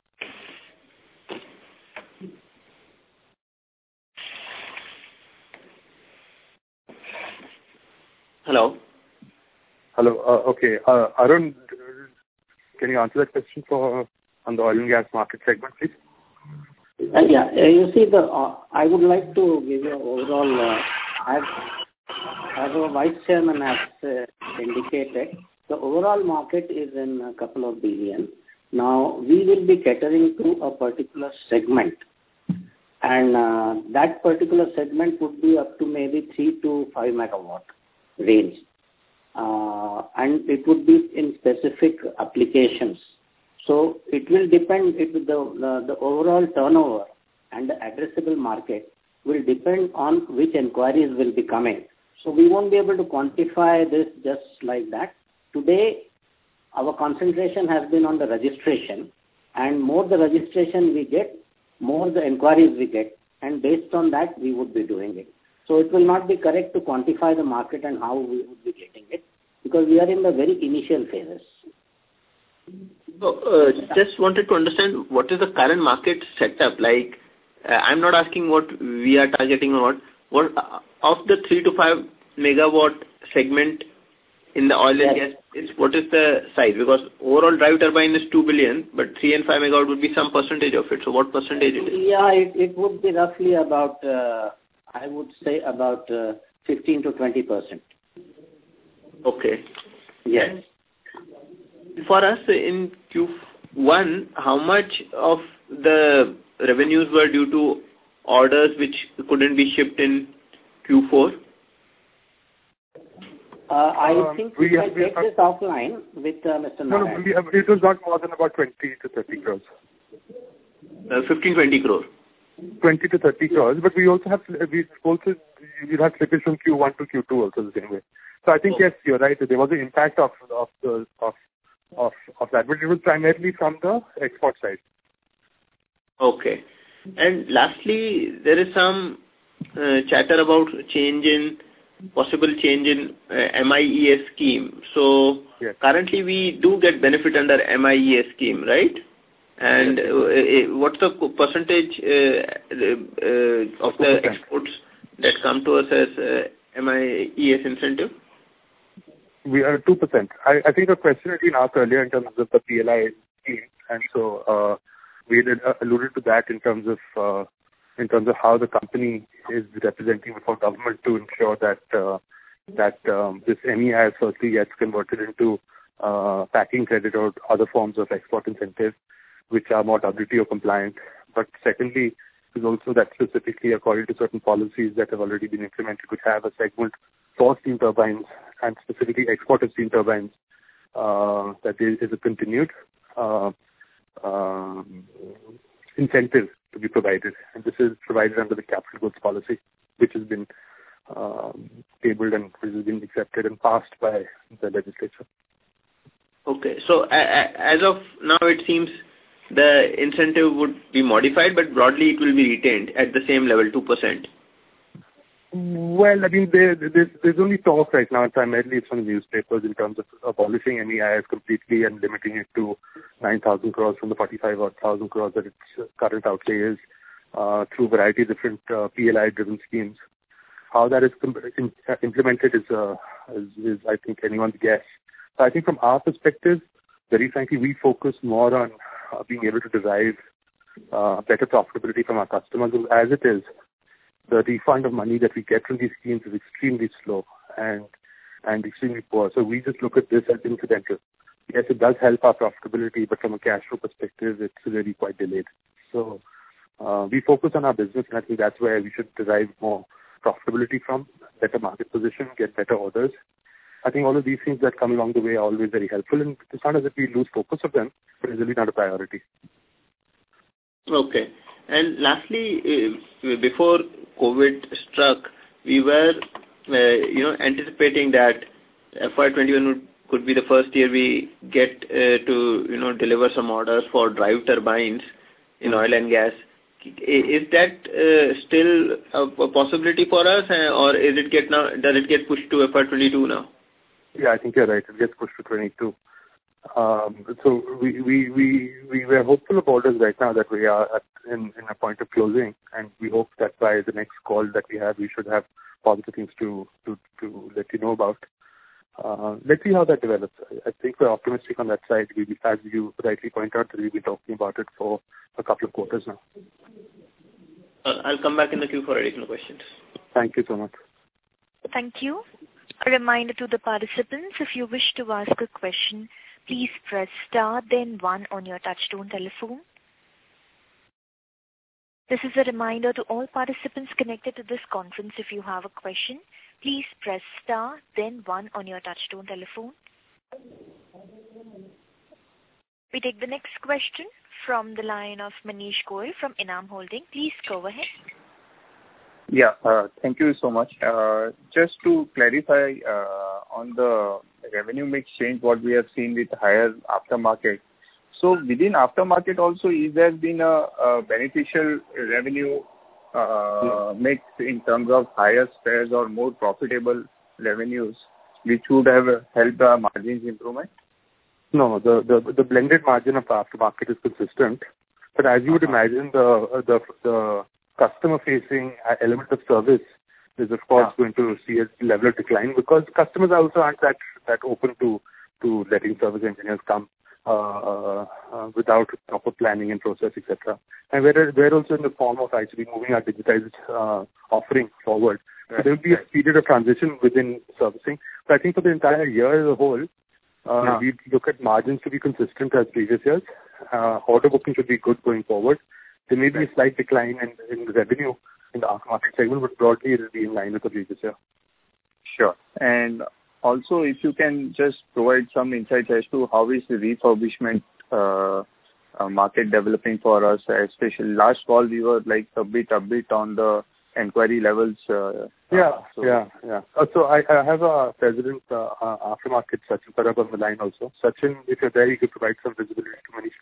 Hello? Hello. Uh, okay. Uh, Arun, can you answer that question for on the oil and gas market segment, please? Uh, yeah, uh, you see, the uh, I would like to give you overall, uh, as, as our Vice Chairman has uh, indicated, the overall market is in a couple of billion. Now, we will be catering to a particular segment, and uh, that particular segment would be up to maybe three to five megawatt range. Uh, and it would be in specific applications. So it will depend, it, the, the, the overall turnover and the addressable market will depend on which inquiries will be coming. So we won't be able to quantify this just like that. Today, our concentration has been on the registration, and more the registration we get, more the inquiries we get, and based on that, we would be doing it. So it will not be correct to quantify the market and how we would be getting it, because we are in the very initial phases. So, uh, just wanted to understand what is the current market setup like. Uh, I'm not asking what we are targeting or what. What uh, of the three to five megawatt segment in the oil and yes. gas, is what is the size? Because overall drive turbine is two billion, but three and five megawatt would be some percentage of it. So what percentage it is? Yeah, it, it would be roughly about. Uh, I would say about uh, fifteen to twenty percent. Okay. Yes. For us in Q one, how much of the revenues were due to orders which couldn't be shipped in Q four? Uh, I um, think we, we can take have, this offline with uh, Mister No, Narayan. no, we have, it was not more than about twenty to thirty crores. Uh, fifteen, twenty crore. twenty to thirty crores, but we also have, we also, we have slippage from Q one to Q two also the same way. So I think, oh. yes, you're right. There was an impact of, of the, of, of, of that, but it was primarily from the export side. Okay. And lastly, there is some uh, chatter about change in, possible change in uh, M I E S scheme. So yes. Currently we do get benefit under M I E S scheme, right? And uh, uh, what's the percentage uh, uh, of the exports that come to us as uh, M I E S incentive? We are two percent. I, I think a question had been asked earlier in terms of the P L I scheme, and so uh, we had uh, alluded to that in terms of uh, in terms of how the company is representing before government to ensure that uh, that um, this M E I S firstly gets converted into uh, packing credit or other forms of export incentives, which are more W T O compliant. But secondly, is also that specifically according to certain policies that have already been implemented, which have a segment for steam turbines and specifically export of steam turbines, uh, that there is a continued uh, um, incentive to be provided. And this is provided under the capital goods policy, which has been um, tabled and which has been accepted and passed by the legislature. Okay. So uh, as of now, it seems the incentive would be modified, but broadly it will be retained at the same level, two percent. Well, I mean, there, there's, there's only talk right now, and primarily it's from the newspapers in terms of abolishing M E I S completely and limiting it to nine thousand crores from the forty-five thousand crores that its current outlay is uh, through a variety of different uh, P L I-driven schemes. How that is com- in, uh, implemented is, uh, is, is, I think, anyone's guess. So I think from our perspective, very frankly, we focus more on uh, being able to derive uh, better profitability from our customers. As it is, the refund of money that we get from these schemes is extremely slow and and extremely poor. So we just look at this as incidental. Yes, it does help our profitability, but from a cash flow perspective, it's really quite delayed. So uh, we focus on our business, and I think that's where we should derive more profitability from, better market position, get better orders. I think all of these things that come along the way are always very helpful, and it's not as if we lose focus of them, but it's really not a priority. Okay. And lastly, uh, before COVID struck, we were, uh, you know, anticipating that F Y twenty-one would, could be the first year we get uh, to, you know, deliver some orders for drive turbines in oil and gas. Is that uh, still a, a possibility for us, uh, or is it get now? Does it get pushed to F Y twenty-two now? Yeah, I think you're right. It gets pushed to twenty-two. Um, so we, we, we, we were hopeful of orders right now that we are at, in, in a point of closing, and we hope that by the next call that we have, we should have positive things to, to, to let you know about. Uh, let's see how that develops. I, I think we're optimistic on that side. We, as you rightly point out, that we've been talking about it for a couple of quarters now. Uh, I'll come back in the queue for additional questions. Thank you so much. Thank you. A reminder to the participants, if you wish to ask a question, please press star then one on your touchtone telephone. This is a reminder to all participants connected to this conference. If you have a question, please press star then one on your touchtone telephone. We take the next question from the line of Manish Goyal from Enam Holding. Please go ahead. Yeah, uh, thank you so much. Uh, just to clarify uh, on the revenue mix change, what we have seen with higher aftermarket. So within aftermarket also, is there been a, a beneficial revenue uh, mix in terms of higher spares or more profitable revenues, which would have helped the margins improvement? No, the, the the blended margin of aftermarket is consistent, but as you would imagine, the the the customer-facing element of service is of course yeah. going to see a level of decline because customers also aren't that that open to to letting service engineers come uh, uh, without proper planning and process, et cetera. And we're we're also in the form of actually moving our digitized uh, offering forward. Right. So there will be a period of transition within servicing. But I think for the entire year as a whole, uh, yeah. we look at margins to be consistent as previous years. Uh, order booking should be good going forward. There may be a slight decline in, in revenue in the aftermarket segment, but broadly it will be in line with the previous year. Sure. And also, if you can just provide some insights as to how is the refurbishment uh, uh, market developing for us, especially last fall we were like a bit a bit on the inquiry levels. Uh, yeah, uh, so. yeah, yeah. Uh, so I, I have a president uh, uh, aftermarket, Sachin Parab, on the line also. Sachin, if you're there, you could provide some visibility to Manish.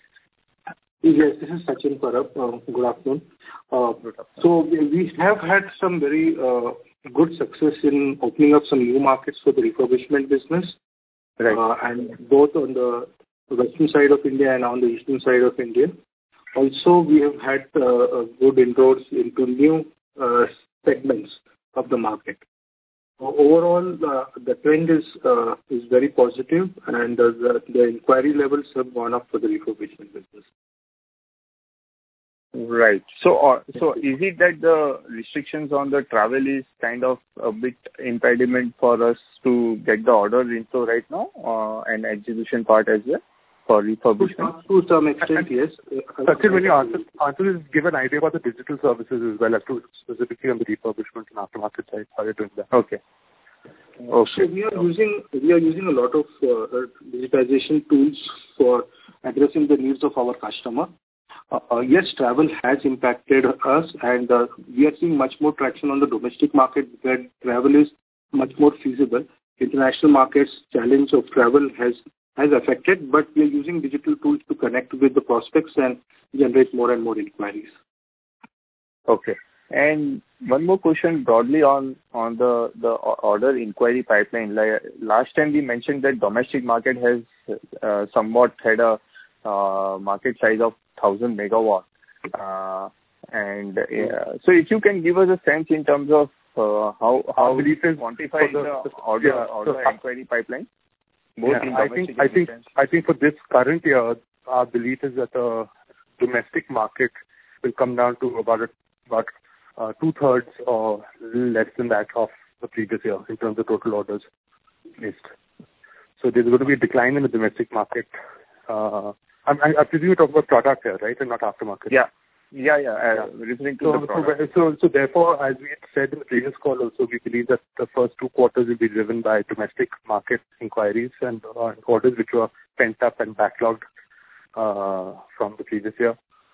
Yes, this is Sachin Parab. Uh, good afternoon. Uh, so we have had some very uh, good success in opening up some new markets for the refurbishment business, right? Uh, and both on the western side of India and on the eastern side of India. Also, we have had uh, good inroads into new uh, segments of the market. Overall, uh, the trend is uh, is very positive, and uh, the, the inquiry levels have gone up for the refurbishment business. Right. So, uh, so is it that the restrictions on the travel is kind of a bit impediment for us to get the orders into right now, uh, and execution part as well for refurbishment? To some extent, yes. Sachin, when you answer, answer this, give an idea about the digital services as well as to specifically on the refurbishment and aftermarket side. How are you doing that? Okay. Okay. So we are using we are using a lot of uh, digitization tools for addressing the needs of our customer. Uh, uh, yes, travel has impacted us, and uh, we are seeing much more traction on the domestic market where travel is much more feasible. International markets challenge of travel has has affected, but we are using digital tools to connect with the prospects and generate more and more inquiries. Okay. And one more question broadly on on the the order inquiry pipeline. Like last time we mentioned that domestic market has uh, somewhat had a uh, market size of one thousand megawatt. Uh, and uh, so if you can give us a sense in terms of uh, how how will you quantify the, the order, yeah, order so, inquiry pipeline? Both yeah, in I think I think defense. I think for this current year, our belief is that the domestic market will come down to about a, about uh, two thirds or less than that of the previous year in terms of total orders placed. So there's going to be a decline in the domestic market. Uh, I'm, I presume you're talking about product here, right, and not aftermarket. Yeah, yeah, yeah. Uh, yeah. Referring to so, the product. So, so, so therefore, as we had said in the previous call, also we believe that the first two quarters will be driven by domestic market inquiries and uh, orders which were pent up and backlogged uh, from the previous year,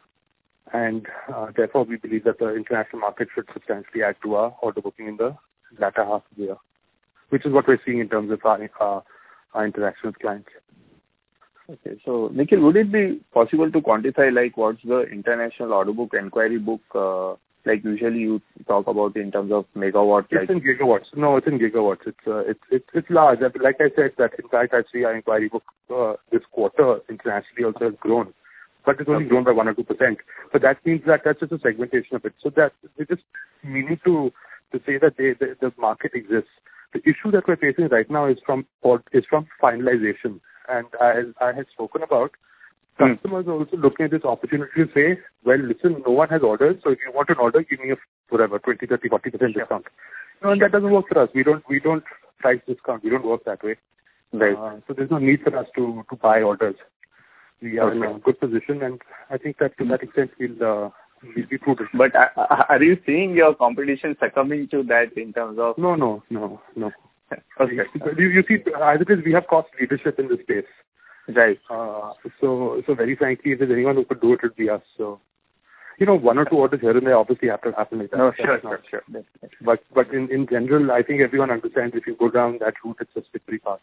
and uh, therefore we believe that the international market should substantially add to our order booking in the latter half of the year, which is what we're seeing in terms of our, uh, our interaction with clients. Okay. So, Nikhil, would it be possible to quantify, like, what's the international order book, inquiry book, uh, like usually you talk about in terms of megawatt? It's like in gigawatts. No, it's in gigawatts. It's uh, it's it's it's large. Like I said, that in fact, actually, our inquiry book uh, this quarter internationally also has grown, but it's only okay. grown by one or two percent. But that means that that's just a segmentation of it. So that we just we need to to say that they, the the market exists. The issue that we're facing right now is from is from finalization. And as I had spoken about, customers hmm. are also looking at this opportunity to say, well, listen, no one has orders, so if you want an order, give me a whatever, twenty, thirty, forty percent sure. discount. No, and that doesn't work for us. We don't we don't price discount. We don't work that way. Right. Uh, so there's no need for us to, to buy orders. We are okay. in a good position, and I think that to that extent we'll, uh, we'll be prudent. But uh, are you seeing your competition succumbing to that in terms of... No, no, no, no. Okay. You, you see, as it is, we have cost leadership in this space. Right. Uh, so, so very frankly, if there's anyone who could do it, it would be us. So, you know, one or two orders here and there obviously have to happen like that. No, sure, sure, sure. But, but in, in general, I think everyone understands if you go down that route, it's a slippery path.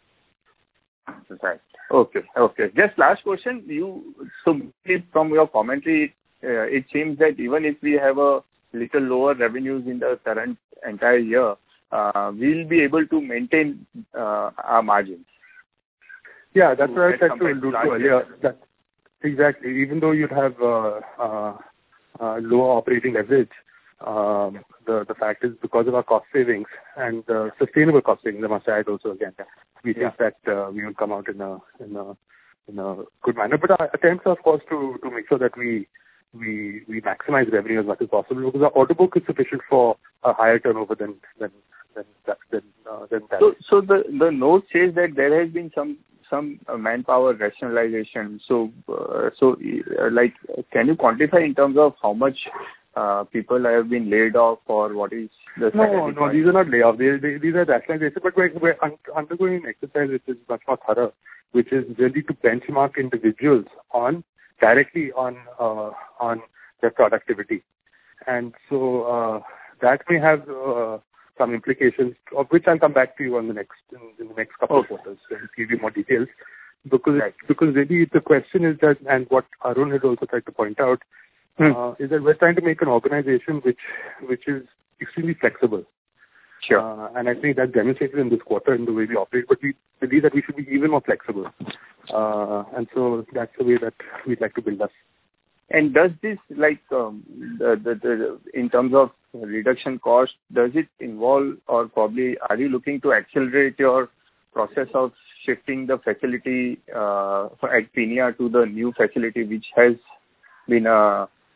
Right. Okay. Okay. Just last question. You so from your commentary, uh, it seems that even if we have a little lower revenues in the current entire year, Uh, we'll be able to maintain uh, our margins. Yeah, that's what I said to allude to earlier. That, exactly. Even though you'd have uh, uh, uh, lower operating leverage, um, the the fact is because of our cost savings and uh, sustainable cost savings, I must add also again, we think yeah. that uh, we will come out in a in a in a good manner. But our attempts are, of course, to to make sure that we we we maximize revenue as much as possible, because our order book is sufficient for a higher turnover than than. Than that, than, uh, than that. So, so the the note says that there has been some some uh, manpower rationalization. So, uh, so uh, like, can you quantify in terms of how much uh, people have been laid off, or what is the? No, no, point? These are not layoffs. They, they, these are rationalization. But we're, we're un- undergoing an exercise which is much more thorough, which is really to benchmark individuals on directly on uh, on their productivity, and so uh, that may have. Uh, some implications, of which I'll come back to you on the next in, in the next couple okay. of quarters and give you more details. Because right. because really the question is that, and what Arun had also tried to point out, hmm. uh, is that we're trying to make an organization which which is extremely flexible. Sure. Uh, and I think that's demonstrated in this quarter in the way we operate. But we believe that we should be even more flexible. Uh, and so that's the way that we'd like to build us. And does this, like, um, the, the, the, in terms of reduction cost, does it involve, or probably are you looking to accelerate your process of shifting the facility uh, at Peenya to the new facility, which has been a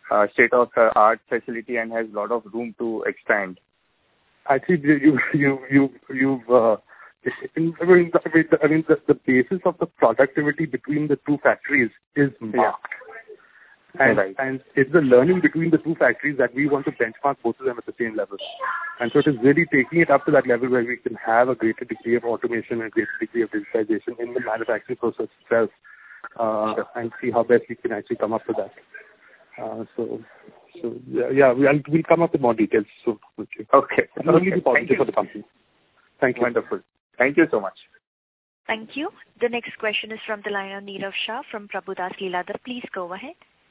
uh, state-of-the-art facility and has a lot of room to expand. Actually, you you you you've. Uh, I mean, the, I mean the, the basis of the productivity between the two factories is marked. Yeah. And, right. and it's the learning between the two factories that we want to benchmark both of them at the same level. And so it is really taking it up to that level where we can have a greater degree of automation and a greater degree of digitization in the manufacturing process itself, uh, and see how best we can actually come up with that. Uh, so, so yeah, yeah we'll, we'll come up with more details soon. Okay. Okay. It'll only be positive for the company. Thank you. Wonderful. Thank you so much. Thank you. The next question is from the line of Nirav Shah from Prabhudas Lilladher. Please go ahead.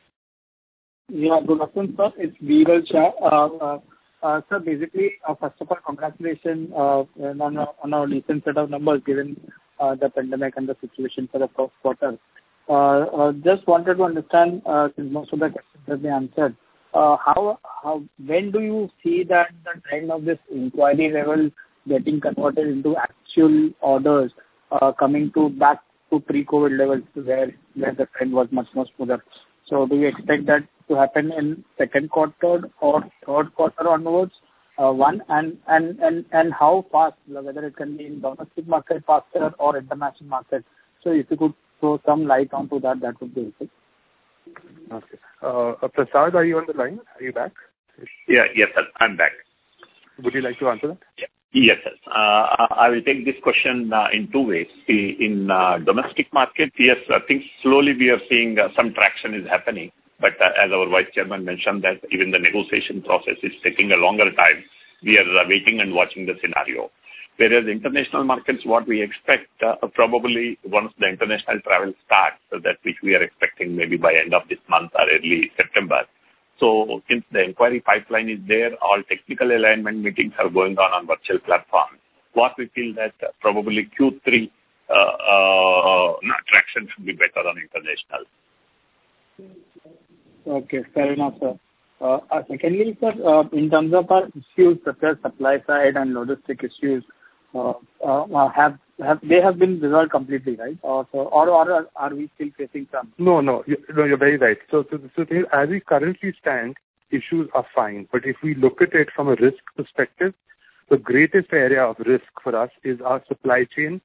Yeah, good afternoon, sir. It's Viral Shah. Uh, uh, uh, sir, basically, uh, first of all, congratulations uh, on, a, on our recent set of numbers given uh, the pandemic and the situation for the first quarter. Uh, uh, just wanted to understand, uh, since most of the questions have been answered, uh, how, how, when do you see that the trend of this inquiry level getting converted into actual orders uh, coming to back to pre-COVID levels where, where the trend was much more smoother? So do you expect that to happen in second quarter or third quarter onwards? Uh, one, and, and, and, and how fast, whether it can be in domestic market faster or international market. So if you could throw some light onto that, that would be helpful. Okay. Uh, Prasad, are you on the line? Are you back? Yeah, yes, sir. I'm back. Would you like to answer that? Yeah. Yes, sir. Uh, I will take this question uh, in two ways. In uh, domestic market, yes, I think slowly we are seeing uh, some traction is happening. But uh, as our Vice Chairman mentioned that even the negotiation process is taking a longer time, we are uh, waiting and watching the scenario. Whereas international markets, what we expect uh, probably once the international travel starts, so that which we are expecting maybe by end of this month or early September. So since the inquiry pipeline is there, all technical alignment meetings are going on on virtual platform. What we feel that uh, probably Q three uh, uh, traction should be better on international. Okay, fair enough, sir. Uh, uh, secondly, sir, uh, in terms of our issues such as supply side and logistic issues, uh, uh, have have they have been resolved completely, right? Or so, or, or are we still facing some? No, no, you, no, you're very right. So, so, so as we currently stand, issues are fine. But if we look at it from a risk perspective, the greatest area of risk for us is our supply chain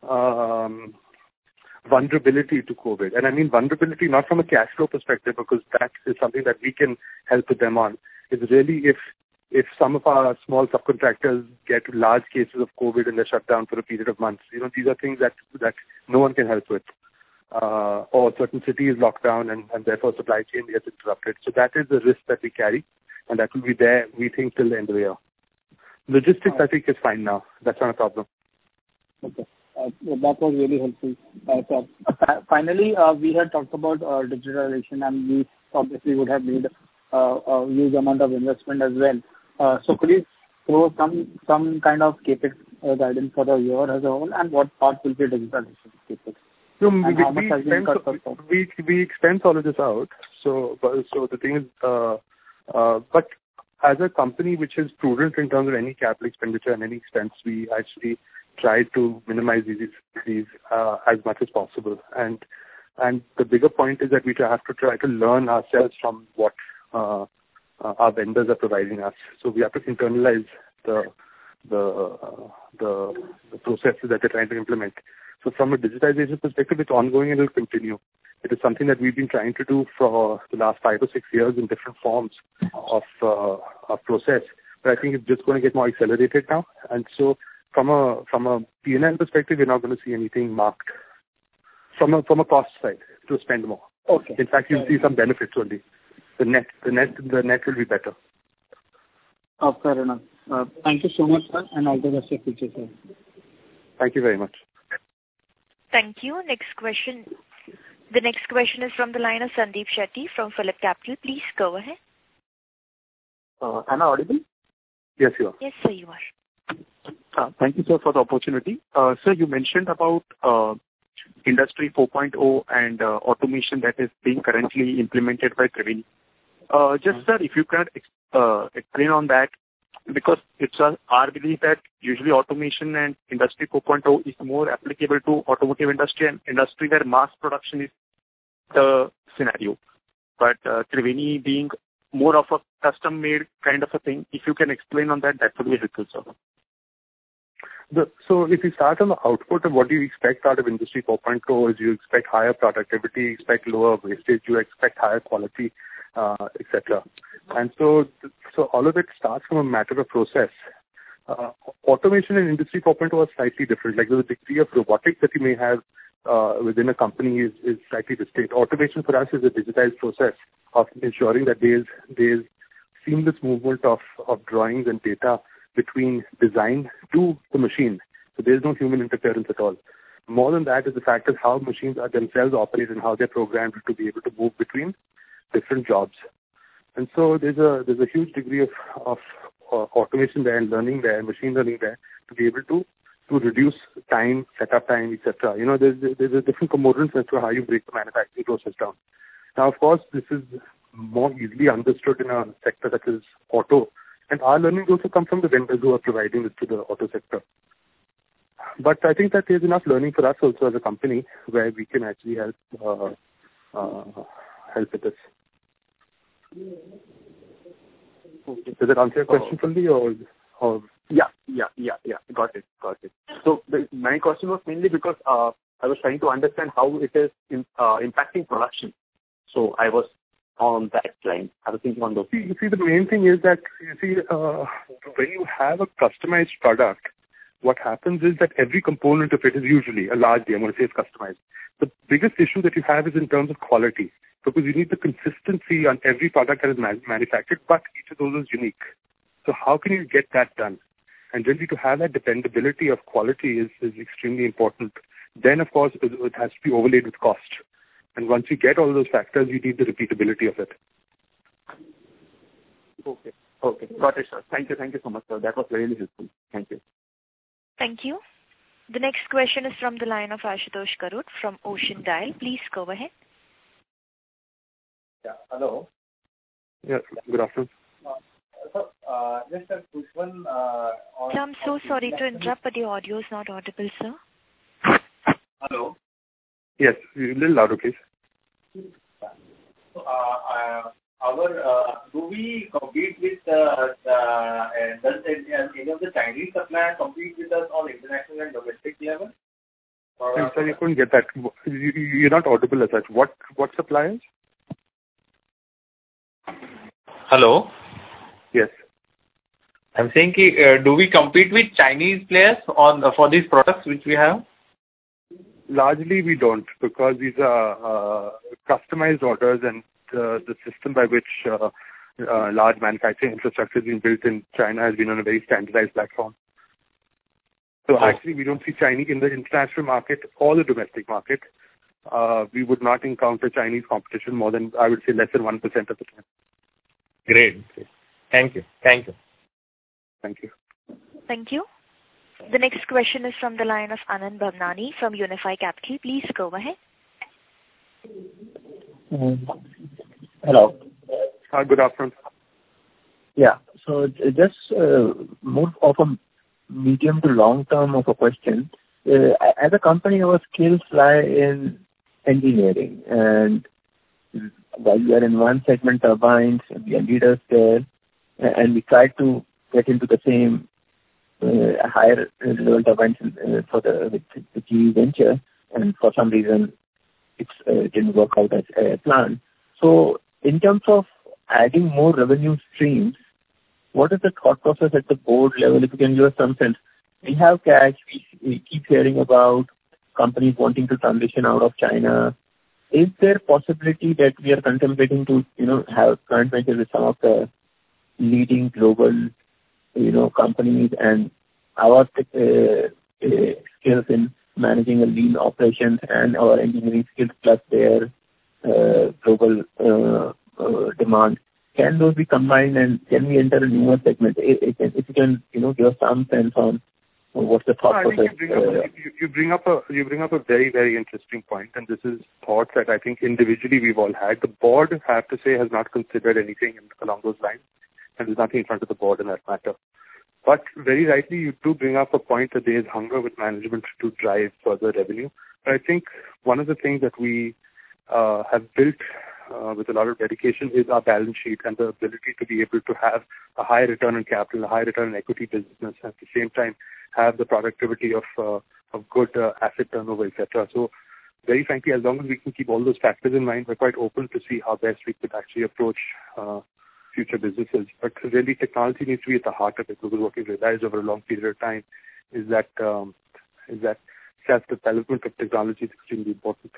um, vulnerability to COVID. And I mean vulnerability not from a cash flow perspective, because that is something that we can help with them on. It's really if if some of our small subcontractors get large cases of COVID and they're shut down for a period of months. You know, these are things that that no one can help with. Uh, or certain cities locked down and, and therefore supply chain gets interrupted. So that is the risk that we carry, and that will be there, we think, till the end of the year. Logistics, oh. I think, is fine now. That's not a problem. Okay. Uh, that was really helpful. Uh, so, uh, finally, uh, we had talked about uh, digitalization, and we obviously would have made uh, a huge amount of investment as well. Uh, so could you throw some some kind of capex uh, guidance for the year as a whole, and what part will be digitalization capex? So we, we, expense, we, we expense all of this out. So, so the thing is, uh, uh, but as a company which is prudent in terms of any capital expenditure and any expense, we actually try to minimize these these uh, as much as possible. And and the bigger point is that we have to try to learn ourselves from what uh, uh, our vendors are providing us. So we have to internalize the the uh, the, the processes that they're trying to implement. So from a digitization perspective, it's ongoing and it will continue. It is something that we've been trying to do for the last five or six years in different forms of, uh, of process. But I think it's just going to get more accelerated now. And so from a from a P and L perspective, you're not going to see anything marked. From a from a cost side, to spend more. Okay. In fact, you'll see some benefits only. The net the net the net will be better. Oh, fair enough. Uh, thank you so much, sir, and all the best for future, sir. Thank you very much. Thank you. Next question. The next question is from the line of Sandeep Shetty from Phillip Capital. Please go ahead. Uh, am I audible? Yes, you are. Yes, sir, you are. Uh, thank you, sir, for the opportunity. Uh, sir, you mentioned about uh, Industry four point oh and uh, automation that is being currently implemented by Triveni. Uh, just, mm-hmm. sir, if you can ex- uh, explain on that, because it's uh, our belief that usually automation and Industry four point oh is more applicable to automotive industry and industry where mass production is the scenario. but uh, Triveni being more of a custom-made kind of a thing. If you can explain on that, that would be helpful, sir. The, so if you start on the output of what do you expect out of Industry four point oh, is you expect higher productivity, you expect lower wastage, you expect higher quality, uh, et cetera. And so, so all of it starts from a matter of process. Uh, automation in Industry four point oh is slightly different. Like the degree of robotics that you may have uh, within a company is, is slightly distinct. Automation for us is a digitized process of ensuring that there's there's seamless movement of, of drawings and data between design to the machine. So there's no human interference at all. More than that is the fact of how machines are themselves operate and how they're programmed to be able to move between different jobs. And so there's a there's a huge degree of, of uh, automation there and learning there, machine learning there, to be able to to reduce time, setup time, et cetera. You know, there's there's a different components as to how you break the manufacturing process down. Now, of course, this is more easily understood in a sector that is auto. And our learnings also come from the vendors who are providing this to the auto sector. But I think that there's enough learning for us also as a company where we can actually help uh, uh, help with this. Okay. Does that answer your question fully, or, or? Yeah, yeah, yeah, yeah. Got it, got it. So the, my question was mainly because uh, I was trying to understand how it is in, uh, impacting production. So I was on that line. I was thinking on those. See, you see, the main thing is that, you see, uh, when you have a customized product, what happens is that every component of it is usually, a largely, I'm going to say it's customized. The biggest issue that you have is in terms of quality, because you need the consistency on every product that is man- manufactured, but each of those is unique. So how can you get that done? And really to have that dependability of quality is, is extremely important. Then, of course, it, it has to be overlaid with cost. And once you get all those factors, you need the repeatability of it. Okay. Okay. Got it, sir. Thank you. Thank you so much, sir. That was really helpful. Thank you. Thank you. The next question is from the line of Ashutosh Karut from Ocean Dial. Please go ahead. Yeah. Hello. Yeah. Good afternoon. Uh, so, uh, just a quick one. Uh, on, sir, I'm so sorry to interrupt, but the audio is not audible, sir. Hello. Yes. A little louder, please. So, uh, uh, our, uh, do we compete with, uh, the, uh, does any of the Chinese suppliers compete with us on international and domestic level? Or I'm sorry, I couldn't get that. You, you're not audible as such. What, what suppliers? Hello? Yes. I'm saying, uh, do we compete with Chinese players on uh, for these products which we have? Largely we don't, because these are uh, customized orders, and uh, the system by which uh, uh, large manufacturing infrastructure has been built in China has been on a very standardized platform. So oh. actually we don't see Chinese in the international market or the domestic market. Uh, we would not encounter Chinese competition more than, I would say, less than one percent of the time. Great. Thank you. Thank you. Thank you. Thank you. The next question is from the line of Anand Bhavnani from Unifi Capital. Please go ahead. Um, hello. Uh, good afternoon. Yeah. So just uh, more of a medium to long term of a question. Uh, as a company, our skills lie in engineering, and while we are in one segment, turbines, we are leaders there, and we try to get into the same uh, higher level turbines uh, for the with the G E venture, and for some reason it uh, didn't work out as uh, planned. So in terms of adding more revenue streams, what is the thought process at the board level? If you can give us some sense. We have cash. We, we keep hearing about companies wanting to transition out of China. Is there possibility that we are contemplating to, you know, have joint ventures with some of the leading global, you know, companies, and our uh, uh, skills in managing a lean operations and our engineering skills plus their uh, global uh, uh, demand, can those be combined, and can we enter a newer segment? If, if you can, you know, give us some sense on what's the thought no, process. You bring, up, uh, you, you bring up a you bring up a very very interesting point, and this is thoughts that I think individually we've all had. The board, I have to say, has not considered anything along those lines, and there's nothing in front of the board in that matter. But very rightly, you do bring up a point that there is hunger with management to drive further revenue. But I think one of the things that we uh, have built uh, with a lot of dedication is our balance sheet and the ability to be able to have a high return on capital, a high return on equity business, at the same time have the productivity of uh, of good uh, asset turnover, et cetera. So very frankly, as long as we can keep all those factors in mind, we're quite open to see how best we could actually approach uh, future businesses. But really, technology needs to be at the heart of it, because what we've realized over a long period of time is that um, is that self-development of technology is extremely important.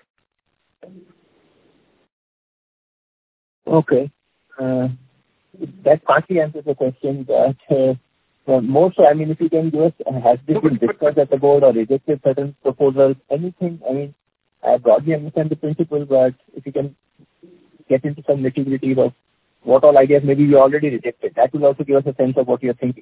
Okay. Uh, that partly answers the question, but uh, uh, more so, I mean, if you can give us, has this been discussed at the board or rejected certain proposals, anything? I mean, I broadly understand the principle, but if you can get into some nitty-gritty of what all ideas maybe you already rejected, that will also give us a sense of what you're thinking.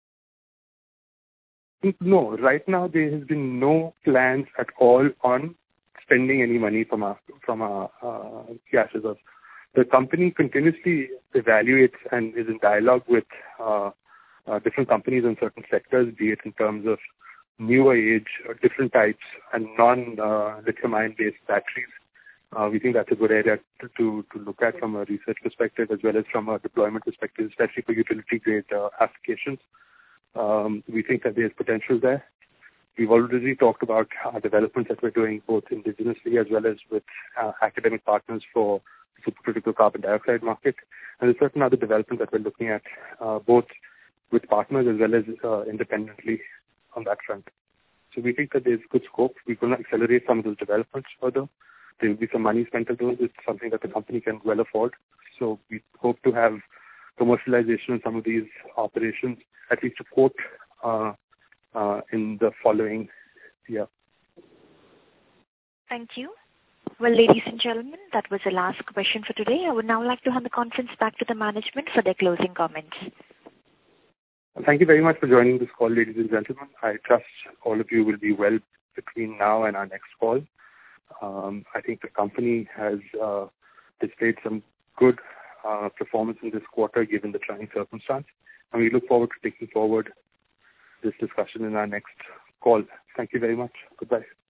No, right now there has been no plans at all on spending any money from our from our uh, cash reserves. The company continuously evaluates and is in dialogue with uh, uh, different companies in certain sectors, be it in terms of newer age, or different types, and non-lithium-ion based batteries. Uh, we think that's a good area to, to, to look at from a research perspective as well as from a deployment perspective, especially for utility-grade uh, applications. Um, we think that there's potential there. We've already talked about our developments that we're doing both indigenously as well as with uh, academic partners for the supercritical carbon dioxide market. And there's certain other developments that we're looking at uh, both with partners as well as uh, independently on that front. So we think that there's good scope. We're going to accelerate some of those developments further. There will be some money spent on those. It's something that the company can well afford. So we hope to have commercialization of some of these operations, at least a quote, uh, uh, in the following year. Thank you. Well, ladies and gentlemen, that was the last question for today. I would now like to hand the conference back to the management for their closing comments. Thank you very much for joining this call, ladies and gentlemen. I trust all of you will be well between now and our next call. Um, I think the company has uh, displayed some good uh, performance in this quarter given the trying circumstance, and we look forward to taking forward this discussion in our next call. Thank you very much. Goodbye.